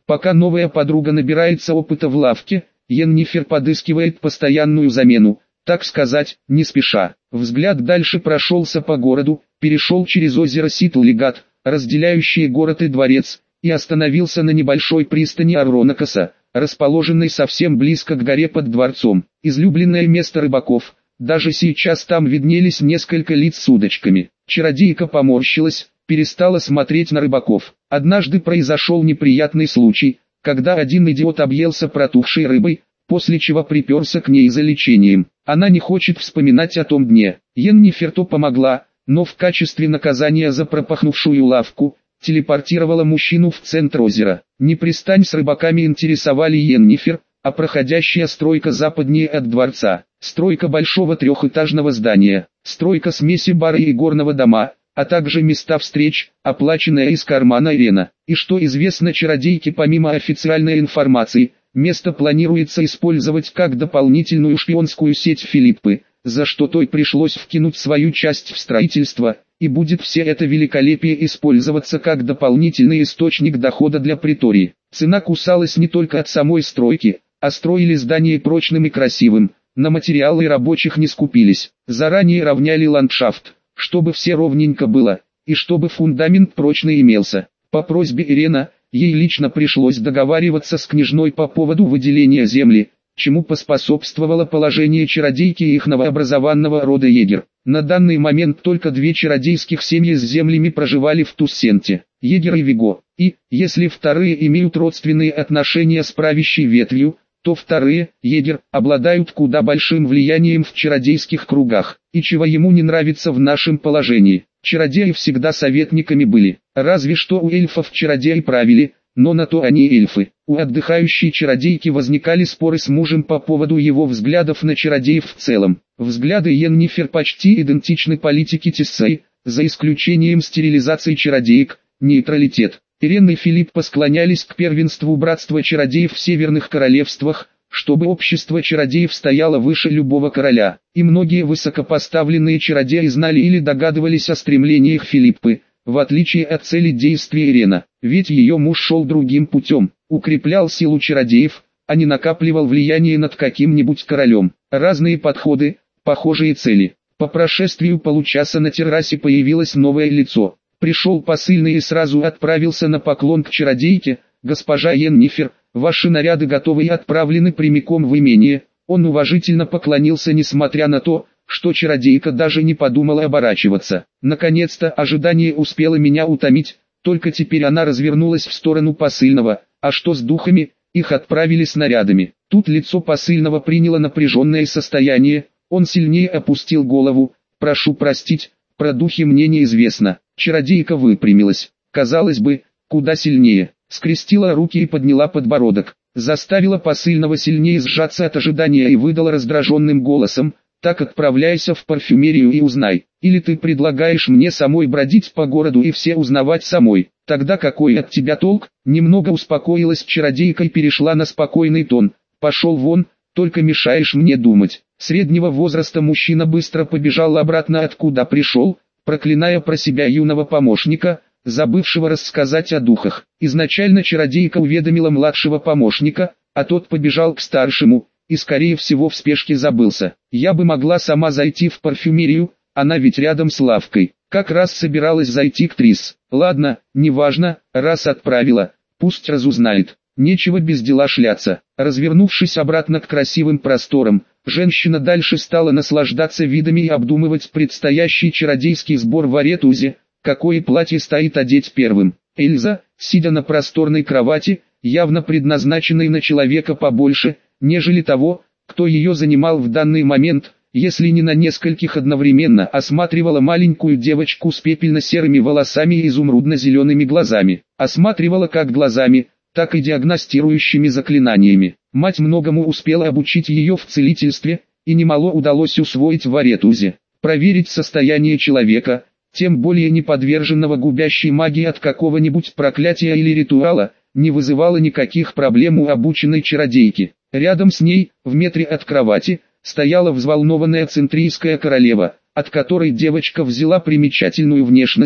Пока новая подруга набирается опыта в лавке, Йеннифер подыскивает постоянную замену, так сказать, не спеша. Взгляд дальше прошелся по городу, перешел через озеро Ситл-Легат, разделяющее город и дворец, и остановился на небольшой пристани Арронакоса, расположенной совсем близко к горе под дворцом. Излюбленное место рыбаков, даже сейчас там виднелись несколько лиц с удочками. Чародейка поморщилась, перестала смотреть на рыбаков. Однажды произошел неприятный случай, когда один идиот объелся протухшей рыбой, после чего приперся к ней за лечением. Она не хочет вспоминать о том дне. Йеннифер то помогла, но в качестве наказания за пропахнувшую лавку, телепортировала мужчину в центр озера. Не пристань с рыбаками интересовали Йеннифер, а проходящая стройка западнее от дворца, стройка большого трехэтажного здания, стройка смеси бара и горного дома, а также места встреч, оплаченная из кармана Ирена. И что известно чародейке помимо официальной информации, место планируется использовать как дополнительную шпионскую сеть Филиппы, за что той пришлось вкинуть свою часть в строительство, и будет все это великолепие использоваться как дополнительный источник дохода для притории. Цена кусалась не только от самой стройки, а строили здание прочным и красивым, на материалы рабочих не скупились, заранее равняли ландшафт, чтобы все ровненько было, и чтобы фундамент прочный имелся. По просьбе Ирена, ей лично пришлось договариваться с княжной по поводу выделения земли, чему поспособствовало положение чародейки и их новообразованного рода егер. На данный момент только две чародейских семьи с землями проживали в Туссенте, Егер и Виго, и, если вторые имеют родственные отношения с правящей ветвью, то вторые, Егер, обладают куда большим влиянием в чародейских кругах, и чего ему не нравится в нашем положении. Чародеи всегда советниками были, разве что у эльфов чародеи правили, но на то они эльфы. У отдыхающей чародейки возникали споры с мужем по поводу его взглядов на чародеев в целом. Взгляды Йеннифер почти идентичны политике Тессей, за исключением стерилизации чародеек, нейтралитет. Ирен и Филиппа склонялись к первенству братства чародеев в северных королевствах, чтобы общество чародеев стояло выше любого короля. И многие высокопоставленные чародеи знали или догадывались о стремлениях Филиппы, в отличие от цели действий Ирена. Ведь ее муж шел другим путем, укреплял силу чародеев, а не накапливал влияние над каким-нибудь королем. Разные подходы, похожие цели. По прошествию получаса на террасе появилось новое лицо. Пришел посыльный и сразу отправился на поклон к чародейке. «Госпожа Йеннифер, ваши наряды готовы и отправлены прямиком в имение». Он уважительно поклонился, несмотря на то, что чародейка даже не подумала оборачиваться. Наконец-то ожидание успело меня утомить, только теперь она развернулась в сторону посыльного. «А что с духами? Их отправили снарядами». Тут лицо посыльного приняло напряженное состояние, он сильнее опустил голову. «Прошу простить, про духи мне неизвестно». Чародейка выпрямилась, казалось бы, куда сильнее, скрестила руки и подняла подбородок, заставила посыльного сильнее сжаться от ожидания и выдала раздраженным голосом: «Так отправляйся в парфюмерию и узнай, или ты предлагаешь мне самой бродить по городу и все узнавать самой, тогда какой от тебя толк?» Немного успокоилась чародейка и перешла на спокойный тон: «Пошел вон, только мешаешь мне думать». Среднего возраста мужчина быстро побежал обратно, откуда пришел, проклиная про себя юного помощника, забывшего рассказать о духах. Изначально чародейка уведомила младшего помощника, а тот побежал к старшему, и скорее всего в спешке забылся. Я бы могла сама зайти в парфюмерию, она ведь рядом с лавкой. Как раз собиралась зайти к Трис. Ладно, неважно, раз отправила, пусть разузнает. Нечего без дела шляться. Развернувшись обратно к красивым просторам, женщина дальше стала наслаждаться видами и обдумывать предстоящий чародейский сбор в Аретузе. Какое платье стоит одеть первым? Эльза, сидя на просторной кровати, явно предназначенной на человека побольше, нежели того, кто ее занимал в данный момент, если не на нескольких одновременно, осматривала маленькую девочку с пепельно-серыми волосами и изумрудно-зелеными глазами. Осматривала как глазами, так и диагностирующими заклинаниями. Мать многому успела обучить ее в целительстве, и немало удалось усвоить в Аретузе. Проверить состояние человека, тем более не подверженного губящей магии от какого-нибудь проклятия или ритуала, не вызывало никаких проблем у обученной чародейки. Рядом с ней, в метре от кровати, стояла взволнованная центрийская королева, от которой девочка взяла примечательную внешность,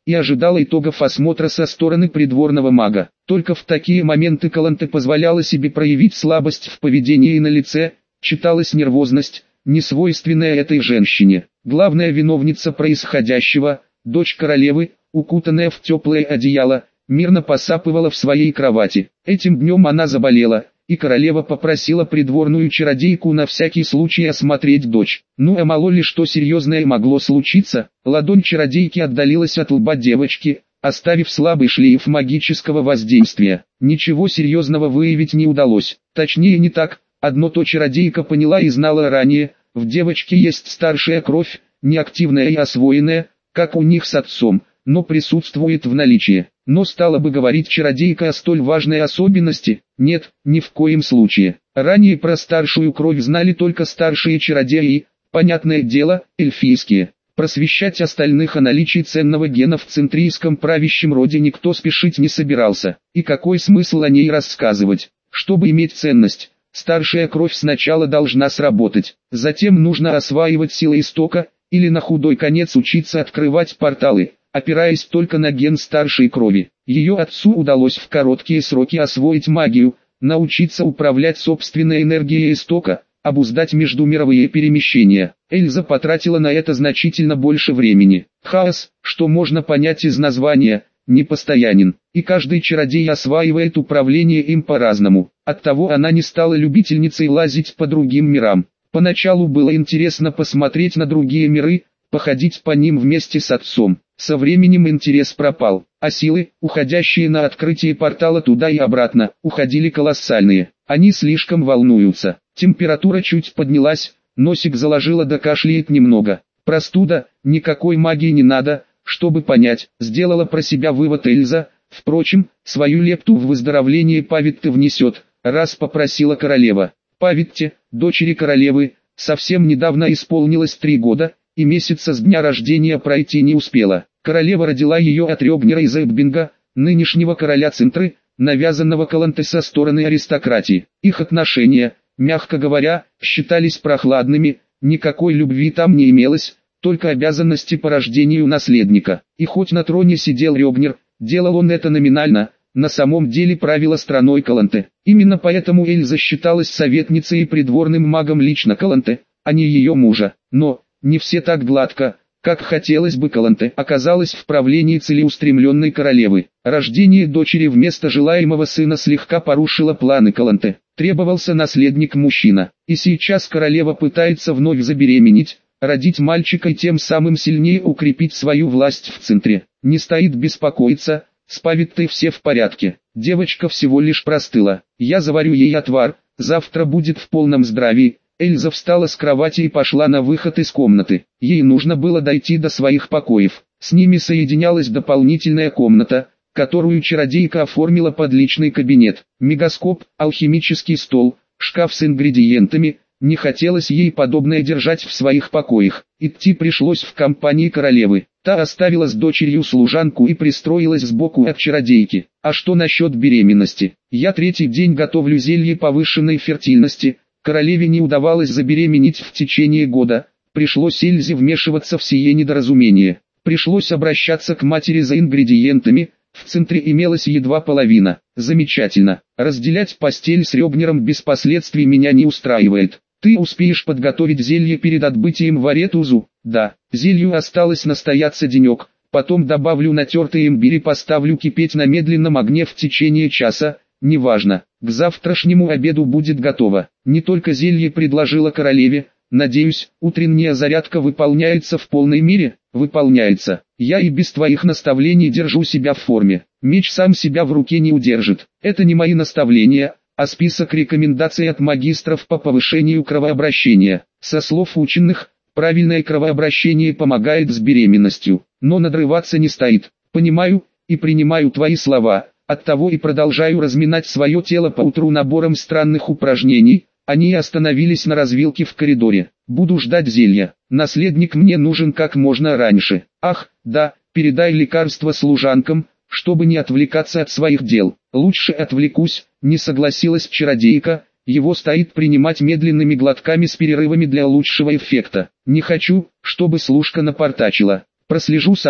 и ожидала итогов осмотра со стороны придворного мага. Только в такие моменты Каланте позволяла себе проявить слабость в поведении и на лице, читалась нервозность, несвойственная этой женщине. Главная виновница происходящего, дочь королевы, укутанная в теплое одеяло, мирно посапывала в своей кровати. Этим днем она заболела, и королева попросила придворную чародейку на всякий случай осмотреть дочь. Ну а мало ли что серьезное могло случиться, ладонь чародейки отдалилась от лба девочки, оставив слабый шлейф магического воздействия. Ничего серьезного выявить не удалось, точнее не так, одно то чародейка поняла и знала ранее, в девочке есть старшая кровь, неактивная и освоенная, как у них с отцом, но присутствует в наличии. Но стала бы говорить чародейка о столь важной особенности? Нет, ни в коем случае. Ранее про старшую кровь знали только старшие чародеи, понятное дело, эльфийские. Просвещать остальных о наличии ценного гена в центрийском правящем роде никто спешить не собирался. И какой смысл о ней рассказывать? Чтобы иметь ценность, старшая кровь сначала должна сработать. Затем нужно осваивать силы истока, или на худой конец учиться открывать порталы, опираясь только на ген старшей крови. Ее отцу удалось в короткие сроки освоить магию, научиться управлять собственной энергией истока, обуздать междумировые перемещения. Эльза потратила на это значительно больше времени. Хаос, что можно понять из названия, непостоянен, и каждый чародей осваивает управление им по-разному. Оттого она не стала любительницей лазить по другим мирам. Поначалу было интересно посмотреть на другие миры, походить по ним вместе с отцом. Со временем интерес пропал, а силы, уходящие на открытие портала туда и обратно, уходили колоссальные. Они слишком волнуются. Температура чуть поднялась, носик заложила да кашляет немного. Простуда, никакой магии не надо, чтобы понять, сделала про себя вывод Эльза. Впрочем, свою лепту в выздоровление Павитте внесет, раз попросила королева. Павитте, дочери королевы, совсем недавно исполнилось три года, и месяца с дня рождения пройти не успела. Королева родила ее от Рёгнера из Эббинга, нынешнего короля Центры, навязанного Каланте со стороны аристократии. Их отношения, мягко говоря, считались прохладными, никакой любви там не имелось, только обязанности по рождению наследника. И хоть на троне сидел Рёгнер, делал он это номинально, на самом деле правила страной Каланте. Именно поэтому Эльза считалась советницей и придворным магом лично Каланте, а не ее мужа. Но не все так гладко, как хотелось бы. Каланте оказалась в правлении целеустремленной королевы. Рождение дочери вместо желаемого сына слегка порушило планы Каланте. Требовался наследник-мужчина. И сейчас королева пытается вновь забеременеть, родить мальчика и тем самым сильнее укрепить свою власть в центре. Не стоит беспокоиться, с Павиттой все в порядке. Девочка всего лишь простыла. Я заварю ей отвар, завтра будет в полном здравии. Эльза встала с кровати и пошла на выход из комнаты. Ей нужно было дойти до своих покоев. С ними соединялась дополнительная комната, которую чародейка оформила под личный кабинет. Мегаскоп, алхимический стол, шкаф с ингредиентами. Не хотелось ей подобное держать в своих покоях. Идти пришлось в компании королевы. Та оставила с дочерью служанку и пристроилась сбоку от чародейки. А что насчет беременности? Я третий день готовлю зелье повышенной фертильности. Королеве не удавалось забеременеть в течение года, пришлось Эльзе вмешиваться в сие недоразумение. Пришлось обращаться к матери за ингредиентами, в центре имелась едва половина. Замечательно, разделять постель с Рёгнером без последствий меня не устраивает. Ты успеешь подготовить зелье перед отбытием в Аретузу? Да, зелью осталось настояться денек, потом добавлю натертый имбирь и поставлю кипеть на медленном огне в течение часа. Неважно, к завтрашнему обеду будет готово. Не только зелье предложила королеве, надеюсь, утренняя зарядка выполняется в полной мере? Выполняется. Я и без твоих наставлений держу себя в форме. Меч сам себя в руке не удержит. Это не мои наставления, а список рекомендаций от магистров по повышению кровообращения. Со слов ученых, правильное кровообращение помогает с беременностью, но надрываться не стоит. Понимаю и принимаю твои слова. Оттого и продолжаю разминать свое тело по утру набором странных упражнений. Они остановились на развилке в коридоре. Буду ждать зелья. Наследник мне нужен как можно раньше. Ах, да, передай лекарство служанкам, чтобы не отвлекаться от своих дел. Лучше отвлекусь, не согласилась чародейка. Его стоит принимать медленными глотками с перерывами для лучшего эффекта. Не хочу, чтобы служка напортачила. Прослежу сама.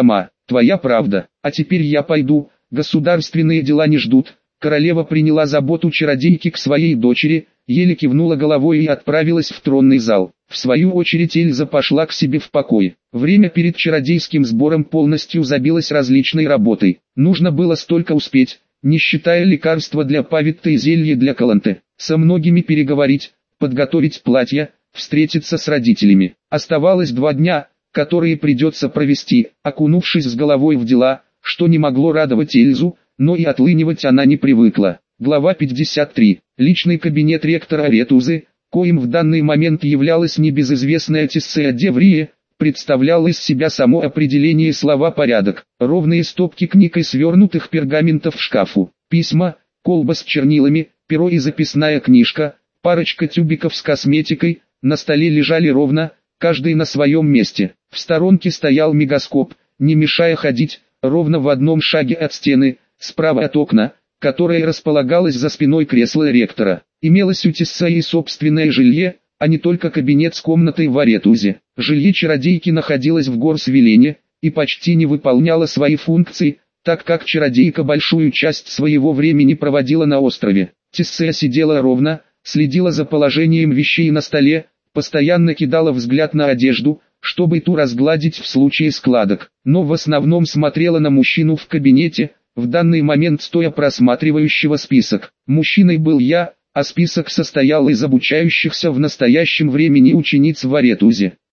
твоя правда. А теперь я пойду, государственные дела не ждут». Королева приняла заботу чародейки к своей дочери, еле кивнула головой и отправилась в тронный зал. В свою очередь Эльза пошла к себе в покой. Время перед чародейским сбором полностью забилось различной работой. Нужно было столько успеть, не считая лекарства для Павитта и зелья для Каланты. Со многими переговорить, подготовить платья, встретиться с родителями. Оставалось два дня, которые придется провести, окунувшись с головой в дела, что не могло радовать Эльзу, но и отлынивать она не привыкла. Глава пятьдесят три. Личный кабинет ректора Аретузы, коим в данный момент являлась небезызвестная Тиссея Деврия, представлял из себя само определение слова «порядок». Ровные стопки книг и свернутых пергаментов в шкафу, письма, колба с чернилами, перо и записная книжка, парочка тюбиков с косметикой, на столе лежали ровно, каждый на своем месте. В сторонке стоял мегаскоп, не мешая ходить, ровно в одном шаге от стены, справа от окна, которое располагалось за спиной кресла ректора. Имелось у Тиссеи собственное жилье, а не только кабинет с комнатой в Аретузе. Жилье чародейки находилось в Горсвелене и почти не выполняло свои функции, так как чародейка большую часть своего времени проводила на острове. Тиссея сидела ровно, следила за положением вещей на столе, постоянно кидала взгляд на одежду, чтобы ту разгладить в случае складок, но в основном смотрела на мужчину в кабинете, в данный момент стоя просматривающего список. Мужчиной был я, а список состоял из обучающихся в настоящем времени учениц в Аретузе.